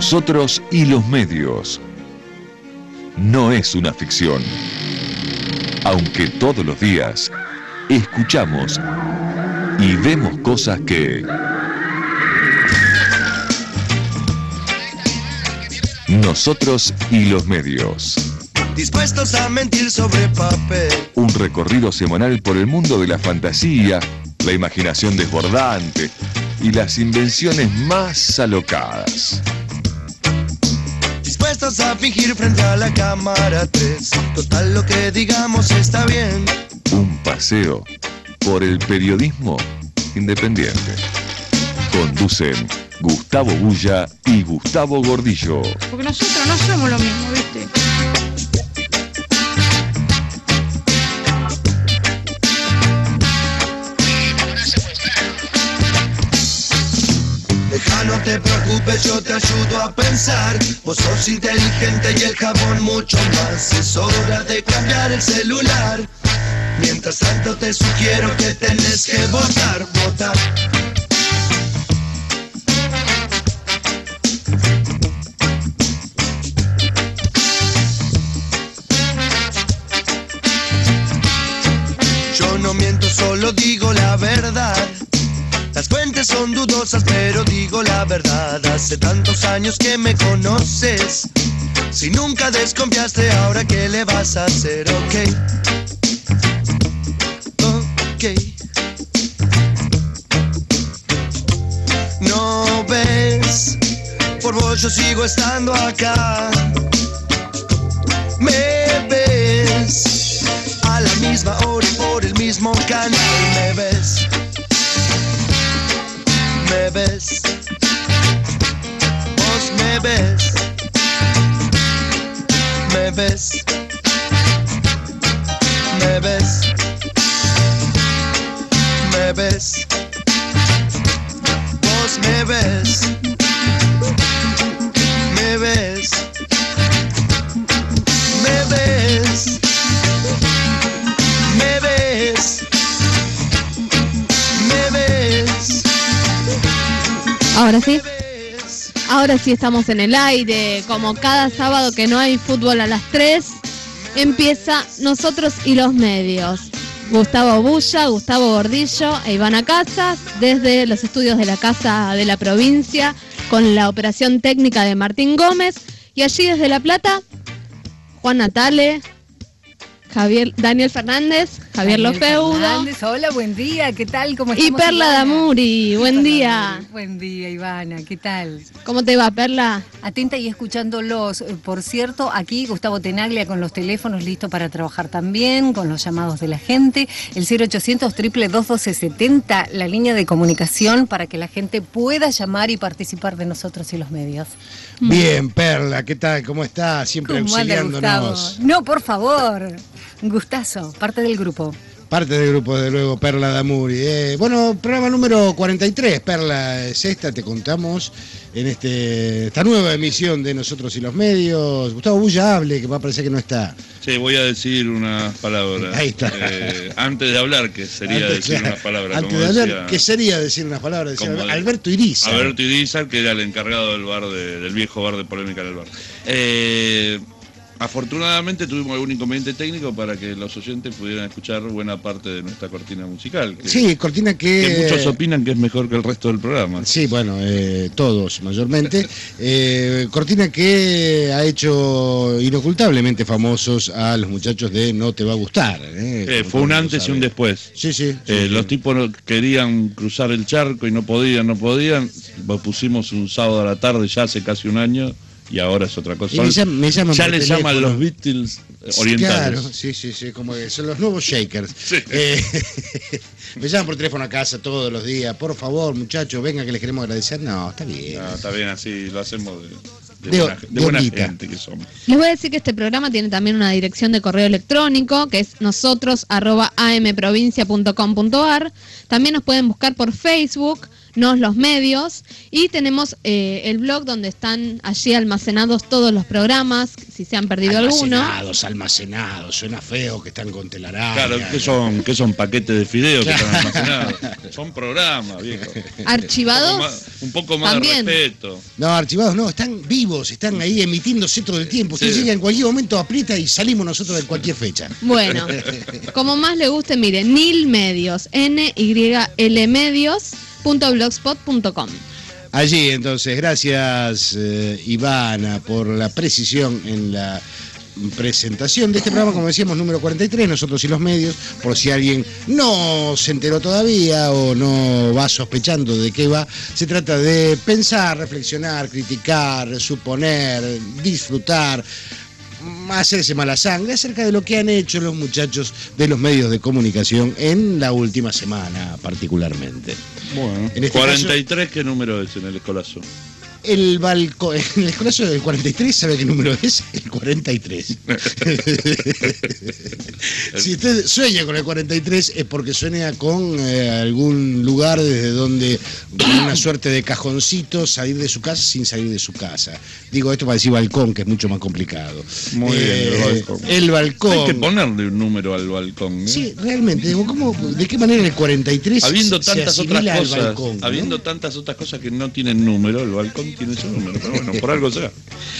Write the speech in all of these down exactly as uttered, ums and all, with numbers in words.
Nosotros y los medios. No es una ficción. Aunque todos los días escuchamos y vemos cosas que Nosotros y los medios. Dispuestos a mentir sobre papel. Un recorrido semanal por el mundo de la fantasía, la imaginación desbordante y las invenciones más alocadas. Dispuestos a fingir frente a la cámara tres. Total, lo que digamos está bien. Un paseo por el periodismo independiente. Conducen Gustavo Bulla y Gustavo Gordillo. Porque nosotros no somos lo mismo, ¿viste? Deja, no te preocupes, yo te ayudo a pensar. Vos sos inteligente y el jabón mucho más. Es hora de cambiar el celular. Mientras tanto te sugiero que tenés que votar, votar. Yo no miento, solo digo la verdad. Las fuentes son dudosas, pero digo la verdad. Hace tantos años que me conoces. Si nunca desconfiaste, ahora ¿qué le vas a hacer? Ok. Ok. No ves, por vos yo sigo estando acá. Me ves a la misma hora y por el mismo canal. Me ves. Me ves, vos me ves, me ves, me ves, me ves, vos me ves, me ves, me ves, me ves, me ves. Ahora sí, ahora sí estamos en el aire, como cada sábado que no hay fútbol a las tres, empieza Nosotros y los medios. Gustavo Bulla, Gustavo Gordillo e Ivana Casas, desde los estudios de la Casa de la Provincia, con la operación técnica de Martín Gómez, y allí desde La Plata, Juan Natale, Javier, Daniel Fernández, Javier Daniel Lofeudo. Fernández, hola, buen día, ¿qué tal? ¿Cómo estamos? Y Perla Ivana? Damuri, buen Perla día. Damuri, buen día, Ivana, ¿qué tal? ¿Cómo te va, Perla? Atenta y escuchándolos. Por cierto, aquí Gustavo Tenaglia con los teléfonos listo para trabajar también, con los llamados de la gente. El cero ochocientos, triple dos doce setenta, la línea de comunicación para que la gente pueda llamar y participar de Nosotros y los medios. Bien, Perla, ¿qué tal? ¿Cómo está? Siempre ¿Cómo anda, Gustavo? auxiliándonos. No, por favor. Gustazo, parte del grupo. Parte del grupo, de luego, Perla Damuri. Eh, bueno, programa número cuarenta y tres, Perla, es esta, te contamos en este esta nueva emisión de Nosotros y los medios. Gustavo Bulla, hable, que va a parecer que no está. Sí, voy a decir unas palabras. Ahí está. Eh, antes de hablar, que sería Antes, decir claro, unas palabras. Antes como de hablar, decía, ¿qué sería decir unas palabras? Decía como de- Alberto Irizar. Alberto Irizar, que era el encargado del bar, de- del viejo bar de Polémica en el Bar. Eh, afortunadamente tuvimos algún inconveniente técnico para que los oyentes pudieran escuchar buena parte de nuestra cortina musical. Que, Sí, cortina que... que muchos opinan que es mejor que el resto del programa. Sí, bueno, eh, todos mayormente. Eh, cortina que ha hecho inocultablemente famosos a los muchachos de No Te Va a Gustar. Eh, Eh, como fue un todo el mundo antes y sabe. un después. Sí, sí. sí, Eh, sí. los tipos no- querían cruzar el charco y no podían, no podían. Lo pusimos un sábado a la tarde, ya hace casi un año, y ahora es otra cosa. Y me llaman- me llaman ya por les teléfono. llaman los Beatles eh, orientales. Claro, sí, sí, sí, como que son los nuevos Shakers. Sí. Eh, me llaman por teléfono a casa todos los días. Por favor, muchachos, venga que les queremos agradecer. No, está bien. No, está bien así, lo hacemos de, de De- buena, de de buena ondita. gente que somos. Les voy a decir que este programa tiene también una dirección de correo electrónico, que es nosotros arroba amprovincia punto com punto ar. También nos pueden buscar por Facebook, Nos los Medios, y tenemos eh, el blog donde están allí almacenados todos los programas, si se han perdido alguno. Almacenados, almacenados, suena feo que están con telaraña. Claro, que son, que son paquetes de fideos que están almacenados. Son programas, viejo. Archivados. Un poco más, un poco más también. de respeto. No, archivados no, están vivos, están ahí emitiéndose todo el tiempo. Usted Sí. llega en cualquier momento, aprieta y salimos nosotros de cualquier fecha. Bueno, como más le guste, mire, Nil Medios, N Y L Medios punto blogspot punto com. Allí, entonces, gracias eh, Ivana por la precisión en la presentación de este programa, como decíamos, número cuarenta y tres, Nosotros y los Medios, por si alguien no se enteró todavía o no va sospechando de qué va. Se trata de pensar, reflexionar, criticar, suponer, disfrutar, hacerse mala sangre acerca de lo que han hecho los muchachos de los medios de comunicación en la última semana particularmente. Bueno, En este cuarenta y tres, ¿qué número es en el escolazo? El balcón, el escolazo del cuarenta y tres, ¿sabe qué número es? El cuarenta y tres. Si usted sueña con el cuarenta y tres es porque sueña con eh, algún lugar desde donde, con una suerte de cajoncito, salir de su casa sin salir de su casa. Digo esto para decir balcón, que es mucho más complicado. Muy bien, el balcón. El balcón. Hay que ponerle un número al balcón, ¿eh? Sí, realmente, digo, ¿cómo, ¿de qué manera el cuarenta y tres Habiendo se tantas asimila otras al cosas, balcón, ¿no? habiendo tantas otras cosas que no tienen número, el balcón tiene su número, pero bueno, por algo sea.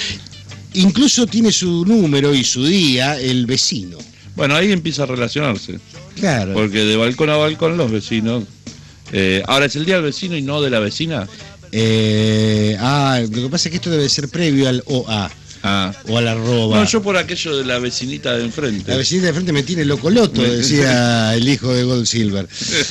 Incluso tiene su número y su día el vecino. Bueno, ahí empieza a relacionarse, Claro. porque de balcón a balcón los vecinos. Eh, ahora es el día del vecino y no de la vecina. Eh, ah, lo que pasa es que esto debe ser previo al O A Ah. o al arroba. No, yo por aquello de la vecinita de enfrente. La vecina de frente me tiene loco loto, decía el hijo de Gold Silver.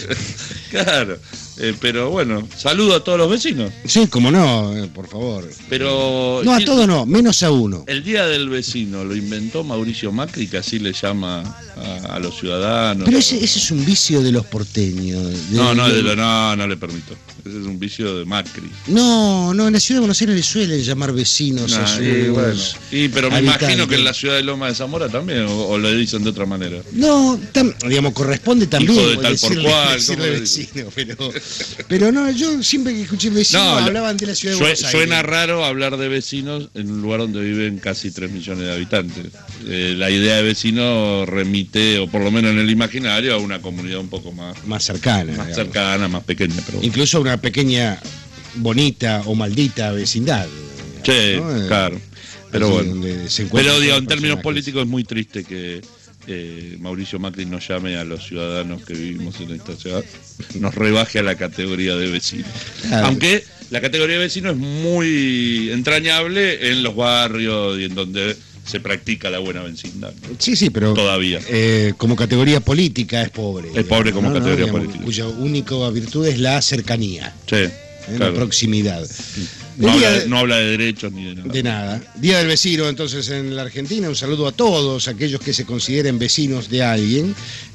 Claro, eh, pero bueno, saludo a todos los vecinos. Sí, como no, eh, por favor. Pero No, a sí, todos no, menos a uno. el día del vecino lo inventó Mauricio Macri, que así le llama a, a los ciudadanos. Pero ese, ese es un vicio de los porteños. de- No, no, de- de lo- no, no le permito. Ese es un vicio de Macri. no, no, en la ciudad de Buenos Aires le suelen llamar vecinos a Nah, sus y bueno. Y, pero me habitantes. imagino que en la ciudad de Loma de Zamora también, o, o le dicen de otra manera. No, tam- digamos, corresponde también Hijo de tal por decirle, cual, decirle ¿cómo le vecino, pero, pero no, yo siempre que escuché vecino No, hablaban de la ciudad de Sue- Buenos Aires. Suena raro hablar de vecinos en un lugar donde viven casi tres millones de habitantes. Eh, la idea de vecino remite, o por lo menos en el imaginario, a una comunidad un poco más, Más cercana. más digamos. cercana, más pequeña. Pero bueno. Incluso una pequeña, bonita o maldita vecindad. Sí, ¿no? claro. Pero Allí bueno. donde se encuentran Pero digo, todos en los términos personajes. políticos es muy triste que eh, Mauricio Macri nos llame a los ciudadanos que vivimos en esta ciudad, nos rebaje a la categoría de vecino. Claro. Aunque la categoría de vecino es muy entrañable en los barrios y en donde se practica la buena vecindad. Sí, sí, pero Todavía. eh, como categoría política es pobre. Es pobre como categoría política. Cuya única virtud es la cercanía, Sí, eh, claro. la proximidad. No El día habla, de- no habla de derechos ni de nada. De nada. Día del vecino, entonces, en la Argentina. Un saludo a todos aquellos que se consideren vecinos de alguien.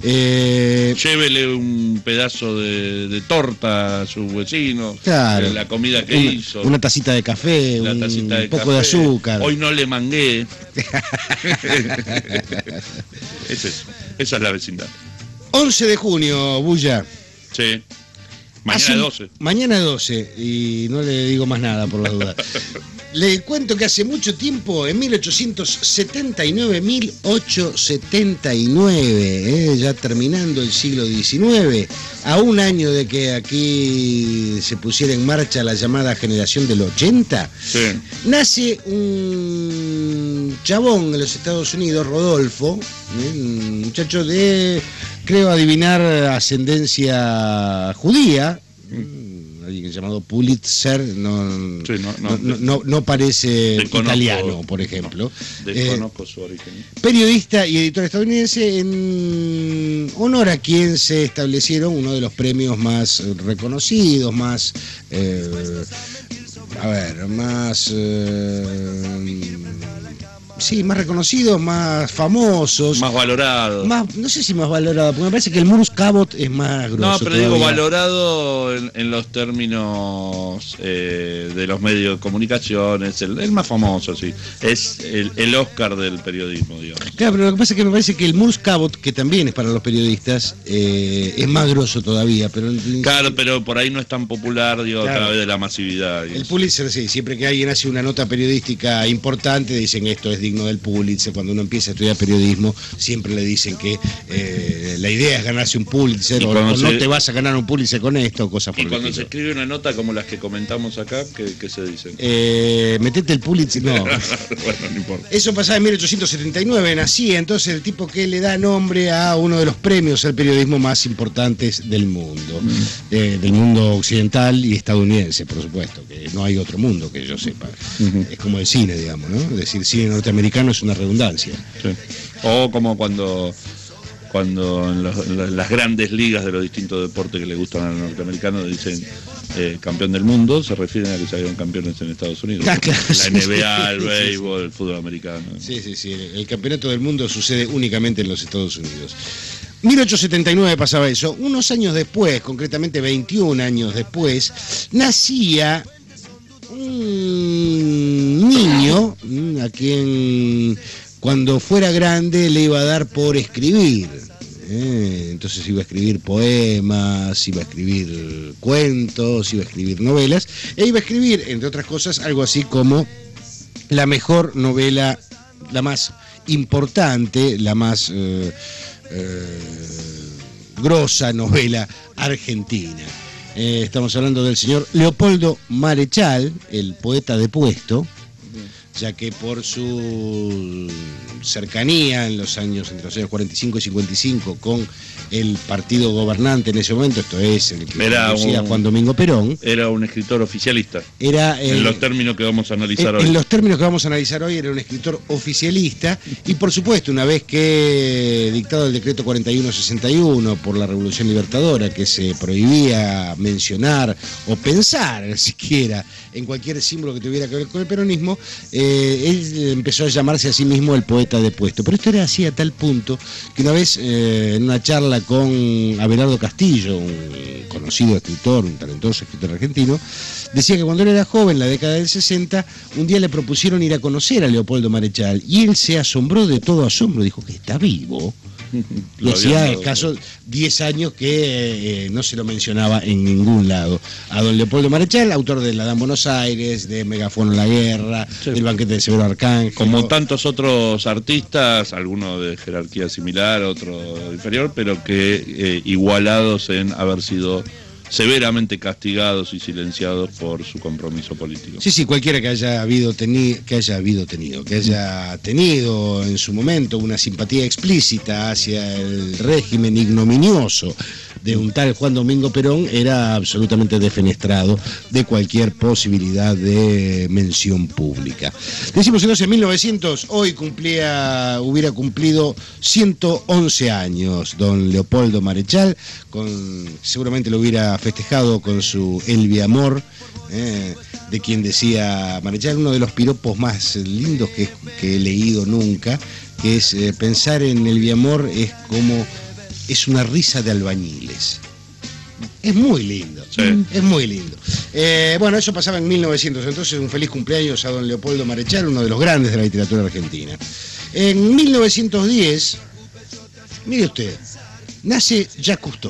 Eh, Llévele un pedazo de, de torta a su vecino, Claro. eh, la comida que una, hizo, una tacita de café, la un tacita de poco café. de azúcar. Hoy no le mangué. Es eso. Esa es la vecindad. once de junio, Bulla. Sí. Hace Mañana un- doce. Mañana doce, y no le digo más nada por la duda. Le cuento que hace mucho tiempo, en mil ochocientos setenta y nueve, mil ochocientos setenta y nueve, eh, ya terminando el siglo diecinueve, a un año de que aquí se pusiera en marcha la llamada generación del ochenta, Sí. nace un chabón en los Estados Unidos, Rodolfo, ¿eh? Un muchacho de, creo adivinar, ascendencia judía, mm, alguien llamado Pulitzer, no, Sí, no, no, no. no, no- no parece Desconozco- italiano, por ejemplo. Desconozco su origen. Eh, periodista y editor estadounidense, en honor a quien se establecieron uno de los premios más reconocidos, más, eh, a ver, más eh, sí, más reconocidos, más famosos. Más valorados. Más, no sé si más valorado, porque me parece que el Murs Cabot es más grosso. No, pero todavía. digo valorado en, en los términos eh, de los medios de comunicación, es el, el más famoso, sí. Es el, el Oscar del periodismo, digamos. Claro, pero lo que pasa es que me parece que el Murs Cabot, que también es para los periodistas, eh, es más grosso todavía. Pero Claro, pero por ahí no es tan popular, digo, Claro. a través de la masividad. El Pulitzer, sí, siempre que alguien hace una nota periodística importante, dicen esto es digno del Pulitzer. Cuando uno empieza a estudiar periodismo, siempre le dicen que eh, la idea es ganarse un Pulitzer, Y o, cuando o no se- te vas a ganar un Pulitzer con esto, cosas por Y el cuando se estilo. escribe una nota como las que comentamos acá, ¿qué, qué se dicen? Eh, metete el Pulitzer, no. Bueno, no importa. Eso pasaba en mil ochocientos setenta y nueve, nacía entonces el tipo que le da nombre a uno de los premios al periodismo más importantes del mundo, Mm. eh, del mundo occidental y estadounidense, por supuesto, que no hay otro mundo que yo sepa. Ujú. Es como el cine, digamos, ¿no? Es decir, cine norteamericano es una redundancia. Sí. O como cuando, cuando en, los- en las grandes ligas de los distintos deportes que le gustan a los norteamericanos dicen eh, campeón del mundo, se refieren a que salieron campeones en Estados Unidos. Ah, claro, La sí, N B A, sí, el sí, béisbol, el fútbol americano. Sí, sí, sí. El campeonato del mundo sucede únicamente en los Estados Unidos. mil ochocientos setenta y nueve pasaba eso. Unos años después, concretamente veintiún años después, nacía un niño mm, a quien cuando fuera grande le iba a dar por escribir. ¿eh? Entonces iba a escribir poemas, iba a escribir cuentos, iba a escribir novelas, e iba a escribir, entre otras cosas, algo así como la mejor novela, la más importante, la más eh, eh, grosa novela argentina. Eh, estamos hablando del señor Leopoldo Marechal, el poeta de puesto, ya que por su cercanía en los años, entre los años cuarenta y cinco y cincuenta y cinco, con el partido gobernante en ese momento, esto es el que Era conducía un- Juan Domingo Perón, Era un escritor oficialista. era eh, En los términos que vamos a analizar en, hoy. en los términos que vamos a analizar hoy, era un escritor oficialista y, por supuesto, una vez que dictado el decreto cuarenta y uno sesenta y uno por la Revolución Libertadora, que se prohibía mencionar o pensar siquiera en cualquier símbolo que tuviera que ver con el peronismo, eh, él empezó a llamarse a sí mismo el poeta de puesto. Pero esto era así a tal punto que una vez eh, en una charla con Abelardo Castillo, un conocido escritor, un talentoso escritor argentino, decía que cuando él era joven, en la década del sesenta, un día le propusieron ir a conocer a Leopoldo Marechal y él se asombró de todo asombro, dijo que está vivo. Y Lo hacía habían dado. escasos diez años que eh, no se lo mencionaba en ningún lado. A don Leopoldo Marechal, autor de La Dan Buenos Aires, de Megafono en la Guerra, Sí. del Banquete de Severo Arcángel. Como tantos otros artistas, algunos de jerarquía similar, otro inferior, pero que eh, igualados en haber sido severamente castigados y silenciados por su compromiso político. Sí, sí, cualquiera que haya habido tenido, que haya habido tenido, que haya tenido en su momento una simpatía explícita hacia el régimen ignominioso de un tal Juan Domingo Perón, era absolutamente defenestrado de cualquier posibilidad de mención pública. Decimos entonces, en mil novecientos, hoy cumplía, hubiera cumplido ciento once años don Leopoldo Marechal, con, seguramente lo hubiera festejado con su Elvia Amor, eh, de quien decía Marechal, uno de los piropos más lindos que, que he leído nunca, que es eh, pensar en Elvia Amor es como es una risa de albañiles. Es muy lindo, Sí. es muy lindo. Eh, bueno, eso pasaba en mil novecientos, entonces un feliz cumpleaños a don Leopoldo Marechal, uno de los grandes de la literatura argentina. En mil novecientos diez, mire usted, nace Jacques Cousteau.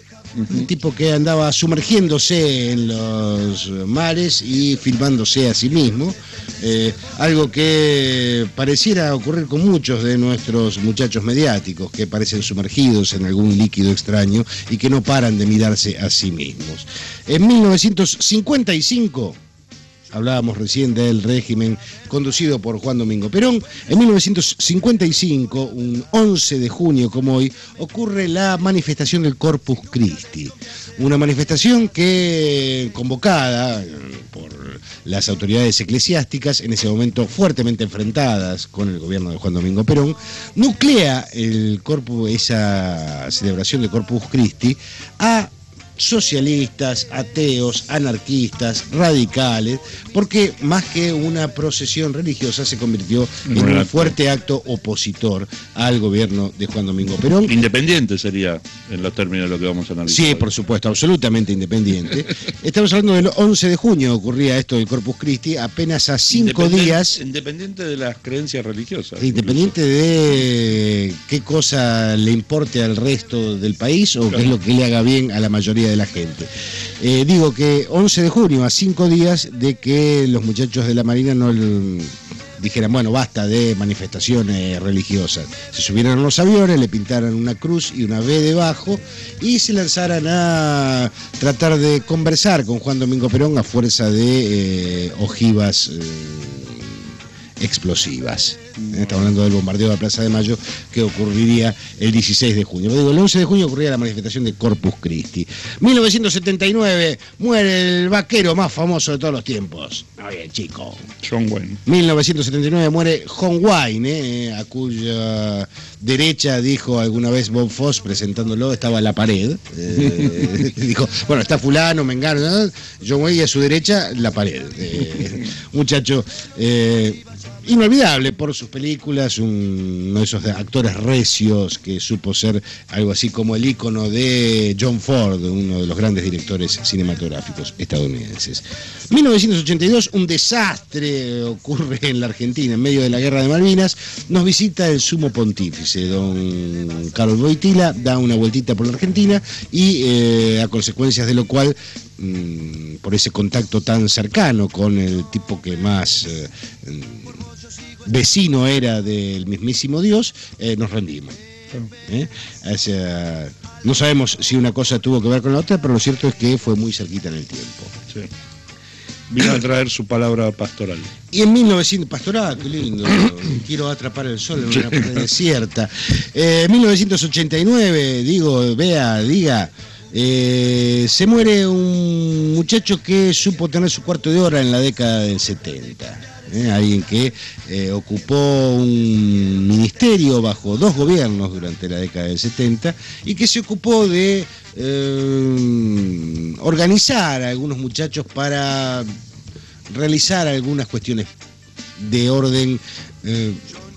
Un tipo que andaba sumergiéndose en los mares y filmándose a sí mismo, eh, algo que pareciera ocurrir con muchos de nuestros muchachos mediáticos, que parecen sumergidos en algún líquido extraño y que no paran de mirarse a sí mismos. En mil novecientos cincuenta y cinco, hablábamos recién del régimen conducido por Juan Domingo Perón. En mil novecientos cincuenta y cinco, un once de junio como hoy, ocurre la manifestación del Corpus Christi. Una manifestación que, convocada por las autoridades eclesiásticas, en ese momento fuertemente enfrentadas con el gobierno de Juan Domingo Perón, nuclea el corpus, esa celebración de Corpus Christi a socialistas, ateos, anarquistas, radicales, porque más que una procesión religiosa se convirtió en un fuerte acto opositor al gobierno de Juan Domingo Perón. Independiente sería, en los términos de lo que vamos a analizar. Sí, por supuesto, absolutamente independiente. Estamos hablando del once de junio, ocurría esto del Corpus Christi, apenas a cinco Independente- días. Independiente de las creencias religiosas. Independiente de qué cosa le importe al resto del país o qué es lo que le haga bien a la mayoría de la gente. Eh, digo que once de junio, a cinco días de que los muchachos de la Marina no l- dijeran, bueno, basta de manifestaciones religiosas. Se subieran a los aviones, le pintaran una cruz y una B debajo y se lanzaran a tratar de conversar con Juan Domingo Perón a fuerza de eh, ojivas eh, explosivas. Estamos hablando del bombardeo de la Plaza de Mayo que ocurriría el dieciséis de junio. Pero digo, el once de junio ocurría la manifestación de Corpus Christi. mil novecientos setenta y nueve muere el vaquero más famoso de todos los tiempos. Oye, chico. John Wayne. mil novecientos setenta y nueve muere John Wayne, eh, a cuya derecha dijo alguna vez Bob Fosse presentándolo, estaba la pared. Eh, dijo, bueno, está fulano, mengano, ¿no? John Wayne, y a su derecha la pared. Eh, muchacho eh, inolvidable por sus películas, un- uno de esos actores recios que supo ser algo así como el ícono de John Ford, uno de los grandes directores cinematográficos estadounidenses. mil novecientos ochenta y dos, un desastre ocurre en la Argentina, en medio de la Guerra de Malvinas. Nos visita el sumo pontífice, don Carlos Boitila, da una vueltita por la Argentina y eh, a consecuencias de lo cual, mm, por ese contacto tan cercano con el tipo que más eh, vecino era del mismísimo Dios, eh, nos rendimos. ¿Eh? O sea, no sabemos si una cosa tuvo que ver con la otra, pero lo cierto es que fue muy cerquita en el tiempo. Sí. Vino a traer su palabra pastoral. Y en mil novecientos, pastoral, qué lindo, quiero atrapar el sol en una pared desierta. Eh, mil novecientos ochenta y nueve, digo, vea, diga, eh, se muere un muchacho que supo tener su cuarto de hora en la década del setenta. Eh, alguien que eh, ocupó un ministerio bajo dos gobiernos durante la década del setenta y que se ocupó de eh, organizar a algunos muchachos para realizar algunas cuestiones de orden eh,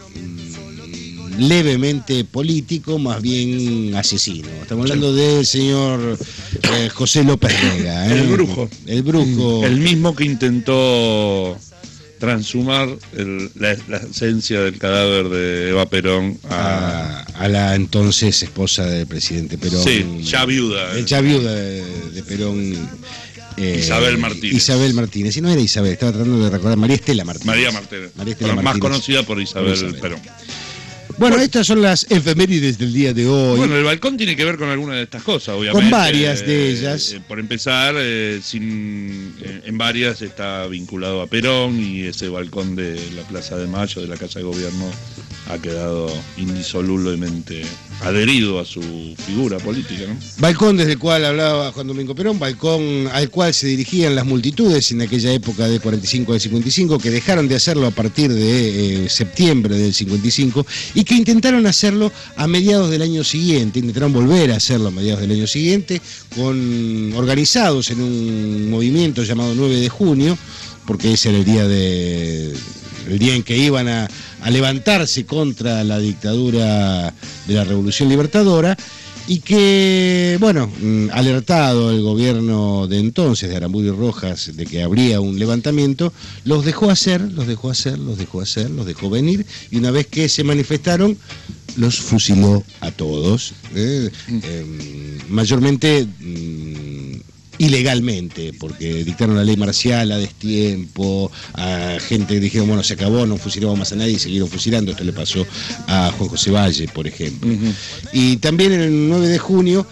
levemente político, más bien asesino. Estamos hablando del señor eh, José López Rega. ¿eh? El brujo. El brujo. El mismo que intentó transhumar el- la, la esencia del cadáver de Eva Perón a... a, a la entonces esposa del presidente Perón. Sí, ya viuda. Eh, Ya viuda de, de Perón. eh, Isabel Martínez. Isabel Martínez. Y no era Isabel, estaba tratando de recordar. María Estela Martínez. María Martínez. María Estela Bueno, más Martínez. conocida por Isabel, Por Isabel. Perón. Bueno, estas son las efemérides del día de hoy. Bueno, el balcón tiene que ver con alguna de estas cosas, obviamente. Con varias de ellas. Eh, por empezar, eh, sin, eh, en varias está vinculado a Perón y ese balcón de la Plaza de Mayo, de la Casa de Gobierno, ha quedado indisolublemente adherido a su figura política, ¿no? Balcón desde el cual hablaba Juan Domingo Perón, balcón al cual se dirigían las multitudes en aquella época del cuarenta y cinco al cincuenta y cinco, que dejaron de hacerlo a partir de eh, septiembre del cincuenta y cinco y que intentaron hacerlo a mediados del año siguiente, intentaron volver a hacerlo a mediados del año siguiente, con organizados en un movimiento llamado nueve de junio, porque ese era el día de el día en que iban a, a levantarse contra la dictadura de la Revolución Libertadora, y que, bueno, alertado el gobierno de entonces, de Aramburu y Rojas, de que habría un levantamiento, los dejó hacer, los dejó hacer, los dejó hacer, los dejó venir, y una vez que se manifestaron, los fusiló a todos, eh, eh, mayormente mm, ilegalmente, porque dictaron la ley marcial a destiempo, a gente que dijeron, bueno, se acabó, no fusilamos más a nadie y siguieron fusilando. Esto le pasó a Juan José Valle, por ejemplo. Uh-huh. Y también en el nueve de junio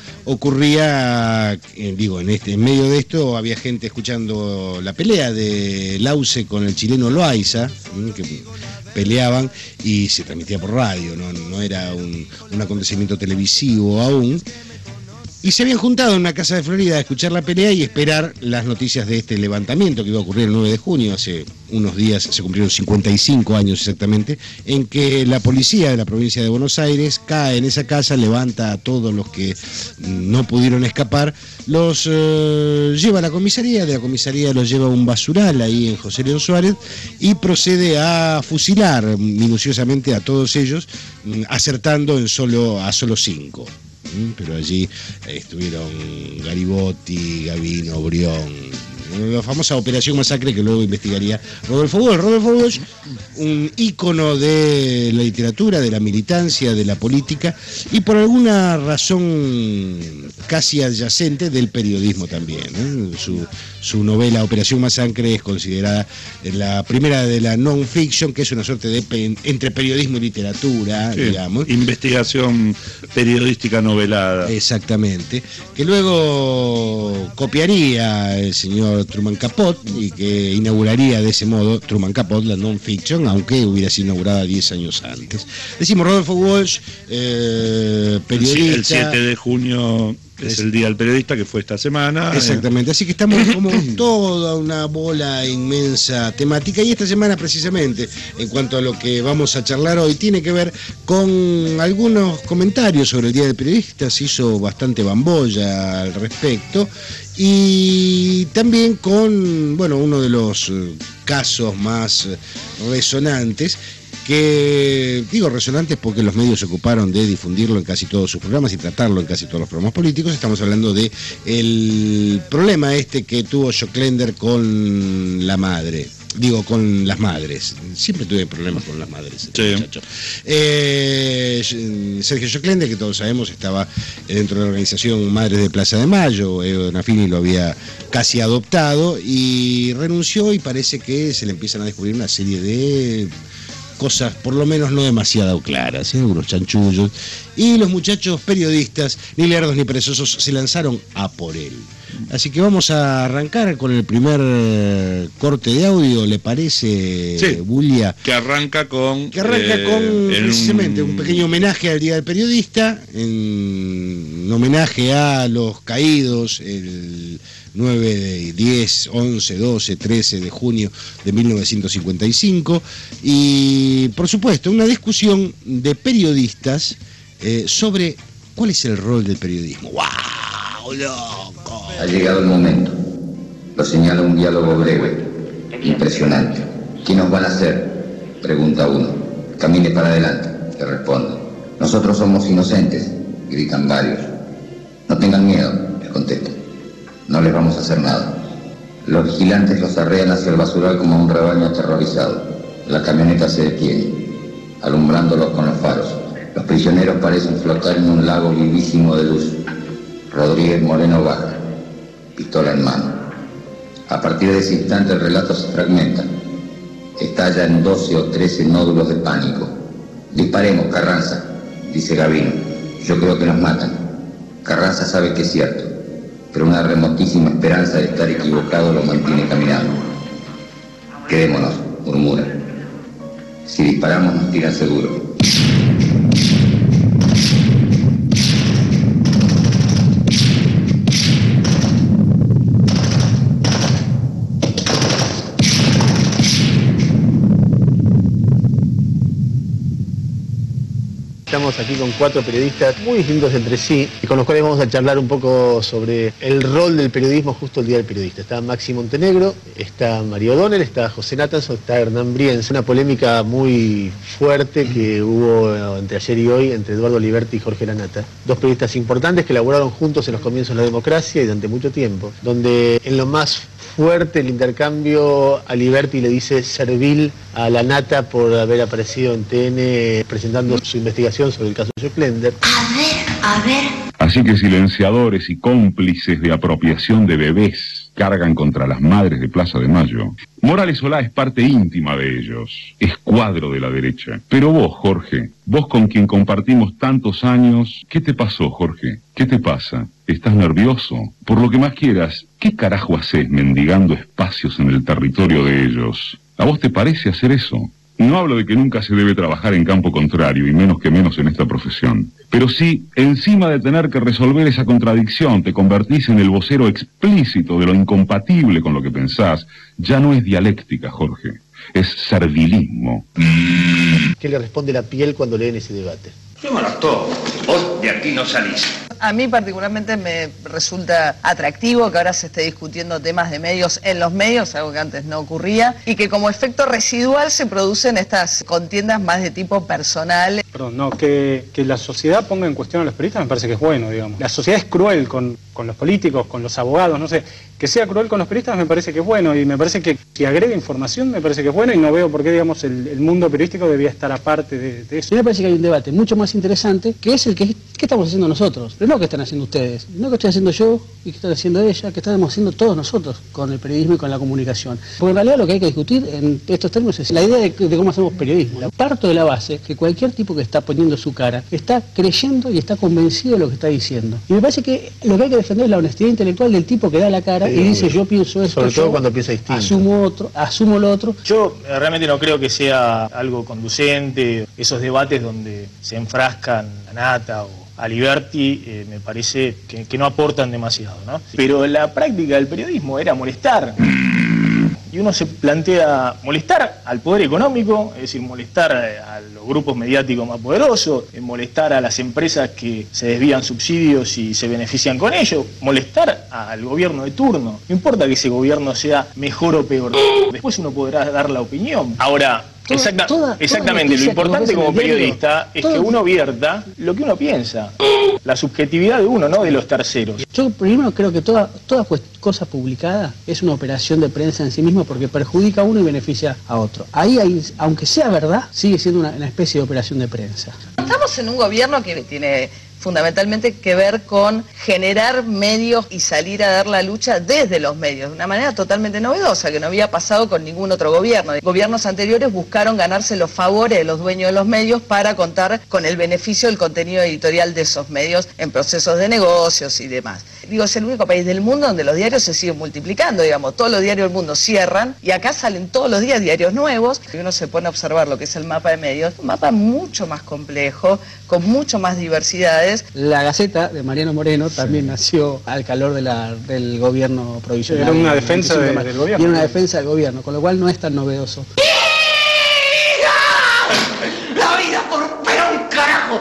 ocurría, eh, digo, en este en medio de esto había gente escuchando la pelea de Lauce con el chileno Loaiza, ¿eh? que peleaban y se transmitía por radio, no, no era un, un acontecimiento televisivo aún. Y se habían juntado en una casa de Florida a escuchar la pelea y esperar las noticias de este levantamiento que iba a ocurrir el nueve de junio, hace unos días, se cumplieron cincuenta y cinco años exactamente, en que la policía de la provincia de Buenos Aires cae en esa casa, levanta a todos los que no pudieron escapar, los eh, lleva a la comisaría, de la comisaría los lleva a un basural ahí en José León Suárez y procede a fusilar minuciosamente a todos ellos, acertando en solo, a solo cinco. Pero allí estuvieron Garibotti, Gavino, Brión, la famosa Operación Masacre que luego investigaría Rodolfo Walsh. Rodolfo Walsh, un ícono de la literatura, de la militancia, de la política y por alguna razón casi adyacente del periodismo también, ¿eh? Su, su novela Operación Masacre es considerada la primera de la non-fiction, que es una suerte de pe entre periodismo y literatura, sí, digamos. Investigación periodística novelada. Exactamente. Que luego copiaría el señor Truman Capote y que inauguraría de ese modo Truman Capote la non-fiction, aunque hubiera sido inaugurada diez años antes. Decimos Rodolfo Walsh, eh, periodista. El siete de junio es, es el Día del Periodista, que fue esta semana. Exactamente, así que estamos como toda una bola inmensa temática, y esta semana precisamente, en cuanto a lo que vamos a charlar hoy, tiene que ver con algunos comentarios sobre el Día del Periodista. Se hizo bastante bambolla al respecto, y también con, bueno, uno de los casos más resonantes, que digo resonantes porque los medios se ocuparon de difundirlo en casi todos sus programas y tratarlo en casi todos los programas políticos. Estamos hablando de el problema este que tuvo Joclender con la madre. Digo, con las madres. Siempre tuve problemas con las madres. Sí. Muchacho. Eh, Sergio Joclender, que todos sabemos, estaba dentro de la organización Madres de Plaza de Mayo. Edo Nafini lo había casi adoptado y renunció, y parece que se le empiezan a descubrir una serie de cosas por lo menos no demasiado claras, ¿eh? Algunos chanchullos, y los muchachos periodistas, ni lerdos ni perezosos, se lanzaron a por él. Así que vamos a arrancar con el primer corte de audio, ¿le parece, sí, Bulia? Que arranca con... Que arranca eh, con, precisamente, un... un pequeño homenaje al Día del Periodista, en homenaje a los caídos el nueve, diez, once, doce, trece de junio de mil novecientos cincuenta y cinco, y por supuesto una discusión de periodistas eh, sobre cuál es el rol del periodismo. ¡Wow, loco! Ha llegado el momento. Lo señala un diálogo breve, impresionante. ¿Qué nos van a hacer?, pregunta uno. Camine para adelante, le responden. Nosotros somos inocentes, gritan varios. No tengan miedo, les contestan. No les vamos a hacer nada. Los vigilantes los arrean hacia el basural como un rebaño aterrorizado. La camioneta se detiene, alumbrándolos con los faros. Los prisioneros parecen flotar en un lago vivísimo de luz. Rodríguez Moreno baja, pistola en mano. A partir de ese instante el relato se fragmenta. Estalla en doce o trece nódulos de pánico. Disparemos, Carranza, dice Gavino. Yo creo que nos matan. Carranza sabe que es cierto, pero una remotísima esperanza de estar equivocado lo mantiene caminando. Quedémonos, murmura. Si disparamos nos tiran seguro. Estamos aquí con cuatro periodistas muy distintos entre sí, y con los cuales vamos a charlar un poco sobre el rol del periodismo justo el Día del Periodista. Está Maxi Montenegro, está Mario O'Donnell, está José Natanson, está Hernán Brienz. Una polémica muy fuerte que hubo entre ayer y hoy entre Eduardo Aliberti y Jorge Lanata. Dos periodistas importantes que laboraron juntos en los comienzos de la democracia y durante mucho tiempo, donde en lo más fuerte el intercambio, Aliberti le dice servil a Lanata por haber aparecido en T N presentando su investigación sobre el caso de Joclender. A ver, a ver. Así que silenciadores y cómplices de apropiación de bebés cargan contra las madres de Plaza de Mayo. Morales Solá es parte íntima de ellos, es cuadro de la derecha. Pero vos, Jorge, vos con quien compartimos tantos años, ¿qué te pasó, Jorge? ¿Qué te pasa? ¿Estás nervioso? Por lo que más quieras, ¿qué carajo haces mendigando espacios en el territorio de ellos? ¿A vos te parece hacer eso? No hablo de que nunca se debe trabajar en campo contrario, y menos que menos en esta profesión. Pero sí, encima de tener que resolver esa contradicción, te convertís en el vocero explícito de lo incompatible con lo que pensás. Ya no es dialéctica, Jorge, es servilismo. ¿Qué le responde la piel cuando leen ese debate? Yo me lo todo. Vos de aquí no salís. A mí particularmente me resulta atractivo que ahora se esté discutiendo temas de medios en los medios, algo que antes no ocurría, y que como efecto residual se producen estas contiendas más de tipo personal. Perdón, no, que, que la sociedad ponga en cuestión a los periodistas me parece que es bueno, digamos. La sociedad es cruel con, con los políticos, con los abogados, no sé. Que sea cruel con los periodistas me parece que es bueno, y me parece que si agrega información me parece que es bueno, y no veo por qué, digamos, el, el mundo periodístico debía estar aparte de, de eso. A mí me parece que hay un debate mucho más interesante, que es el que, ¿qué estamos haciendo nosotros? Pero no que están haciendo ustedes, no que estoy haciendo yo y que están haciendo ella, que estamos haciendo todos nosotros con el periodismo y con la comunicación. Porque en realidad lo que hay que discutir en estos términos es la idea de, de cómo hacemos periodismo. Parto de la base que cualquier tipo que está poniendo su cara está creyendo y está convencido de lo que está diciendo. Y me parece que lo que hay que defender es la honestidad intelectual del tipo que da la cara, sí, y dice yo pienso esto, sobre todo yo cuando piensa distinto. Asumo otro, asumo lo otro. Yo realmente no creo que sea algo conducente, esos debates donde se enfrascan a Nata o a Liberty, eh, me parece que, que no aportan demasiado, ¿no? Pero la práctica del periodismo era molestar. Y uno se plantea molestar al poder económico, es decir, molestar a los grupos mediáticos más poderosos, molestar a las empresas que se desvían subsidios y se benefician con ello, molestar al gobierno de turno. No importa que ese gobierno sea mejor o peor, después uno podrá dar la opinión. Ahora, Toda, Exacta, toda, exactamente, toda lo importante como periodista es que uno vierta lo que uno piensa, la subjetividad de uno, no de los terceros. Yo primero creo que toda, toda cosa publicada es una operación de prensa en sí misma porque perjudica a uno y beneficia a otro. Ahí, hay, aunque sea verdad, sigue siendo una, una especie de operación de prensa. Estamos en un gobierno que tiene fundamentalmente que ver con generar medios y salir a dar la lucha desde los medios, de una manera totalmente novedosa, que no había pasado con ningún otro gobierno. Gobiernos anteriores buscaron ganarse los favores de los dueños de los medios para contar con el beneficio del contenido editorial de esos medios en procesos de negocios y demás. Digo, es el único país del mundo donde los diarios se siguen multiplicando, digamos, todos los diarios del mundo cierran y acá salen todos los días diarios nuevos, y uno se pone a observar lo que es el mapa de medios, un mapa mucho más complejo, con mucho más diversidades. La Gaceta de Mariano Moreno también sí. nació al calor de la, del gobierno provisional. Era una defensa de, del gobierno. Y era una defensa del gobierno, con lo cual no es tan novedoso. ¡La vida por Perón, carajo!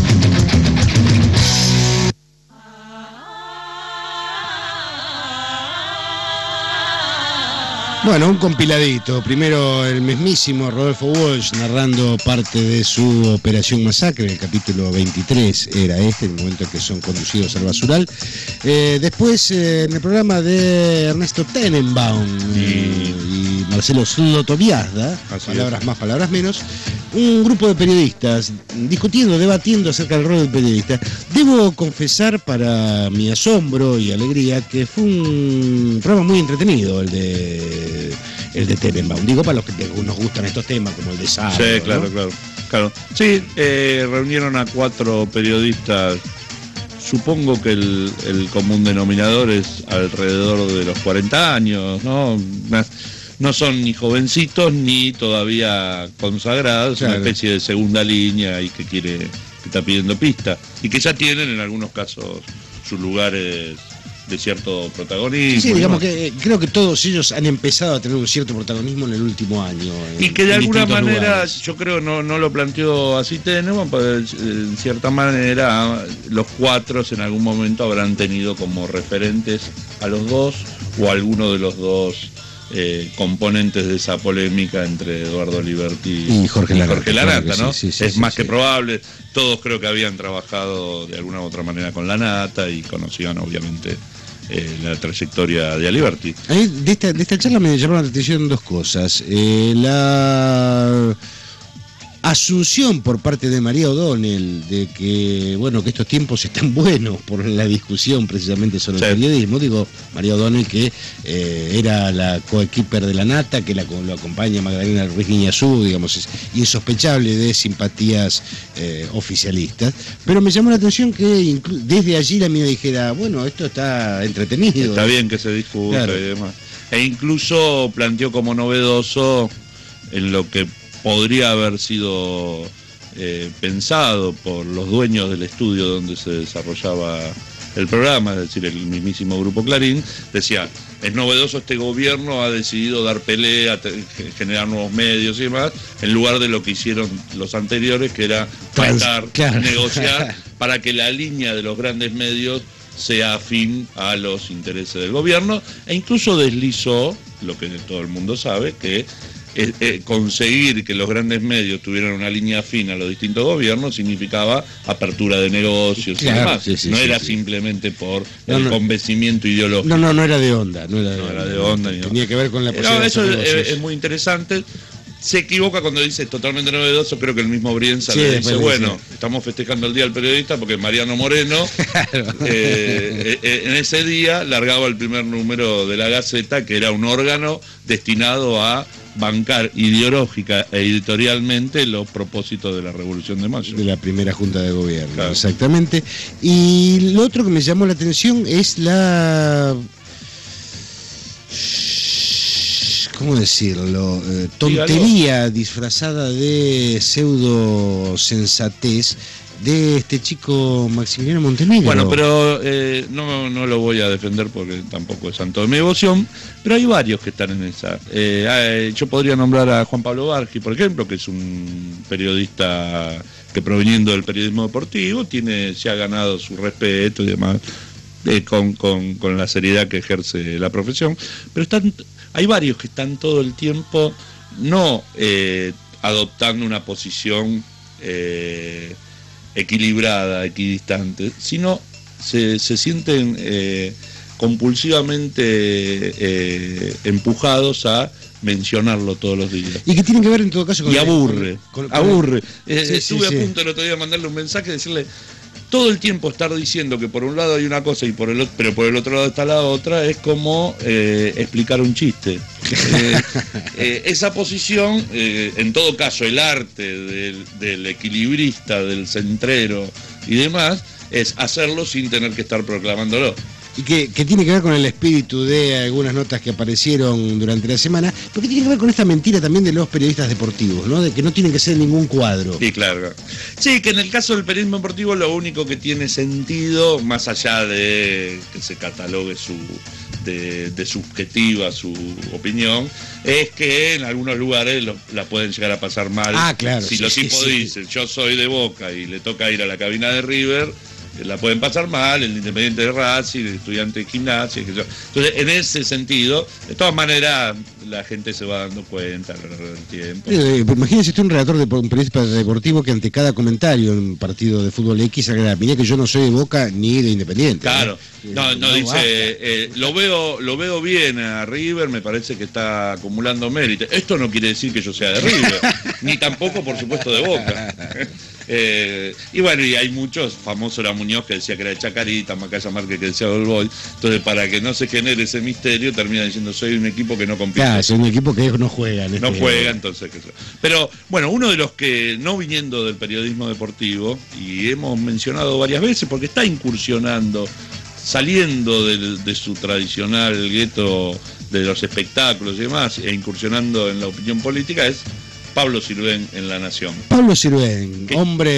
Bueno, un compiladito. Primero el mismísimo Rodolfo Walsh narrando parte de su Operación Masacre, el capítulo veintitrés era este, en el momento en que son conducidos al basural. Eh, después eh, en el programa de Ernesto Tenenbaum eh, y Marcelo Slotoviazda, palabras más, palabras menos, un grupo de periodistas discutiendo, debatiendo acerca del rol del periodista. Debo confesar, para mi asombro y alegría, que fue un programa muy entretenido el de el de Tenenbaum. Digo, para los que nos gustan estos temas, como el de Saro. Sí, claro, ¿no? claro, claro. Sí, eh, reunieron a cuatro periodistas. Supongo que el, el común denominador es alrededor de los cuarenta años, ¿no? No son ni jovencitos ni todavía consagrados, claro. Una especie de segunda línea y que quiere, que está pidiendo pista. Y que ya tienen en algunos casos sus lugares de cierto protagonismo. Sí, digamos, ¿no? Que creo que todos ellos han empezado a tener un cierto protagonismo en el último año. En, y que de alguna manera, lugares. Yo creo, no, no lo planteó así Tenenbaum, pero en cierta manera los cuatro en algún momento habrán tenido como referentes a los dos o a alguno de los dos eh, componentes de esa polémica entre Eduardo Liberty y Jorge Larata, Jorge Larata, claro ¿no? Sí, sí, sí, es sí, más sí. que probable. Todos creo que habían trabajado de alguna u otra manera con la Nata y conocían obviamente Eh, la trayectoria de Aliberti. Ahí, de, esta, de esta charla me llamaron la atención dos cosas. Eh, la asunción por parte de María O'Donnell de que, bueno, que estos tiempos están buenos por la discusión precisamente sobre sí. el periodismo. Digo, María O'Donnell que eh, era la coequiper de la Nata, que la, lo acompaña Magdalena Ruiz Guiñazú, digamos, es insospechable de simpatías eh, oficialistas. Pero me llamó la atención que inclu- desde allí la mía dijera, bueno, esto está entretenido. Está bien que se discuta, claro. Y demás. E incluso planteó como novedoso en lo que podría haber sido eh, pensado por los dueños del estudio donde se desarrollaba el programa, es decir, el mismísimo Grupo Clarín, decía, es novedoso, este gobierno ha decidido dar pelea, te, generar nuevos medios y demás, en lugar de lo que hicieron los anteriores, que era tratar, claro. negociar, para que la línea de los grandes medios sea afín a los intereses del gobierno, e incluso deslizó, lo que todo el mundo sabe, que eh, eh, conseguir que los grandes medios tuvieran una línea afín a los distintos gobiernos significaba apertura de negocios, claro, y demás. Sí, sí, no sí, era sí. simplemente por no, el no, convencimiento ideológico. No, no, no era de onda. No era de, no era de onda. No, tenía que ver con la posibilidad. No, eso es, es muy interesante. Se equivoca cuando dice totalmente novedoso, creo que el mismo Brienza sí, le dice, bueno, sí. estamos festejando el Día del Periodista porque Mariano Moreno claro. eh, eh, en ese día largaba el primer número de la Gaceta, que era un órgano destinado a bancar ideológica e editorialmente los propósitos de la Revolución de Mayo. De la primera Junta de Gobierno, claro. exactamente. Y lo otro que me llamó la atención es la... ¿Cómo decirlo? Eh, tontería disfrazada de pseudo sensatez de este chico Maximiliano Montenegro. Bueno, pero eh, no, no lo voy a defender porque tampoco es santo de mi devoción, pero hay varios que están en esa. Eh, yo podría nombrar a Juan Pablo Bargi, por ejemplo, que es un periodista que, proveniendo del periodismo deportivo, tiene, se ha ganado su respeto y demás, eh, con, con, con la seriedad que ejerce la profesión, pero están... Hay varios que están todo el tiempo no eh, adoptando una posición eh, equilibrada, equidistante, sino se, se sienten eh, compulsivamente eh, empujados a mencionarlo todos los días. Y que tienen que ver en todo caso con... Y aburre, con, con, aburre. Con... Eh, sí, estuve sí, a punto sí. el otro día de mandarle un mensaje y decirle... Todo el tiempo estar diciendo que por un lado hay una cosa y por el otro, pero por el otro lado está la otra, es como eh, explicar un chiste. Eh, eh, esa posición, eh, en todo caso, el arte del, del equilibrista, del centrero y demás, es hacerlo sin tener que estar proclamándolo. Y que, que tiene que ver con el espíritu de algunas notas que aparecieron durante la semana, porque tiene que ver con esta mentira también de los periodistas deportivos, ¿no? De que no tienen que ser ningún cuadro. Sí, claro. Sí, que en el caso del periodismo deportivo lo único que tiene sentido, más allá de que se catalogue su de, de subjetiva su opinión, es que en algunos lugares lo, la pueden llegar a pasar mal. Ah, claro. Si sí, los sí, tipos sí. dicen, yo soy de Boca y le toca ir a la cabina de River, la pueden pasar mal, el Independiente de Racing, el Estudiante de Gimnasia, que yo. Entonces, en ese sentido, de todas maneras, la gente se va dando cuenta a lo largo del tiempo. Eh, imagínese usted un redactor de un periodista deportivo que ante cada comentario en un partido de fútbol X haga, mira que yo no soy de Boca ni de Independiente. Claro, no, no, no dice, eh, lo veo, lo veo bien a River, me parece que está acumulando mérito. Esto no quiere decir que yo sea de River, ni tampoco, por supuesto, de Boca. Eh, y bueno, y hay muchos, famoso era Muñoz que decía que era de Chacarita, Macaya Márquez que decía All Boy. Entonces, para que no se genere ese misterio, termina diciendo soy un equipo que no compite. Claro, soy un equipo que no juega. En no este juega, entonces. Que... Pero bueno, uno de los que no viniendo del periodismo deportivo, y hemos mencionado varias veces, porque está incursionando, saliendo de, de su tradicional gueto de los espectáculos y demás, e incursionando en la opinión política, es Pablo Sirven en La Nación. Pablo Sirven, ¿qué? Hombre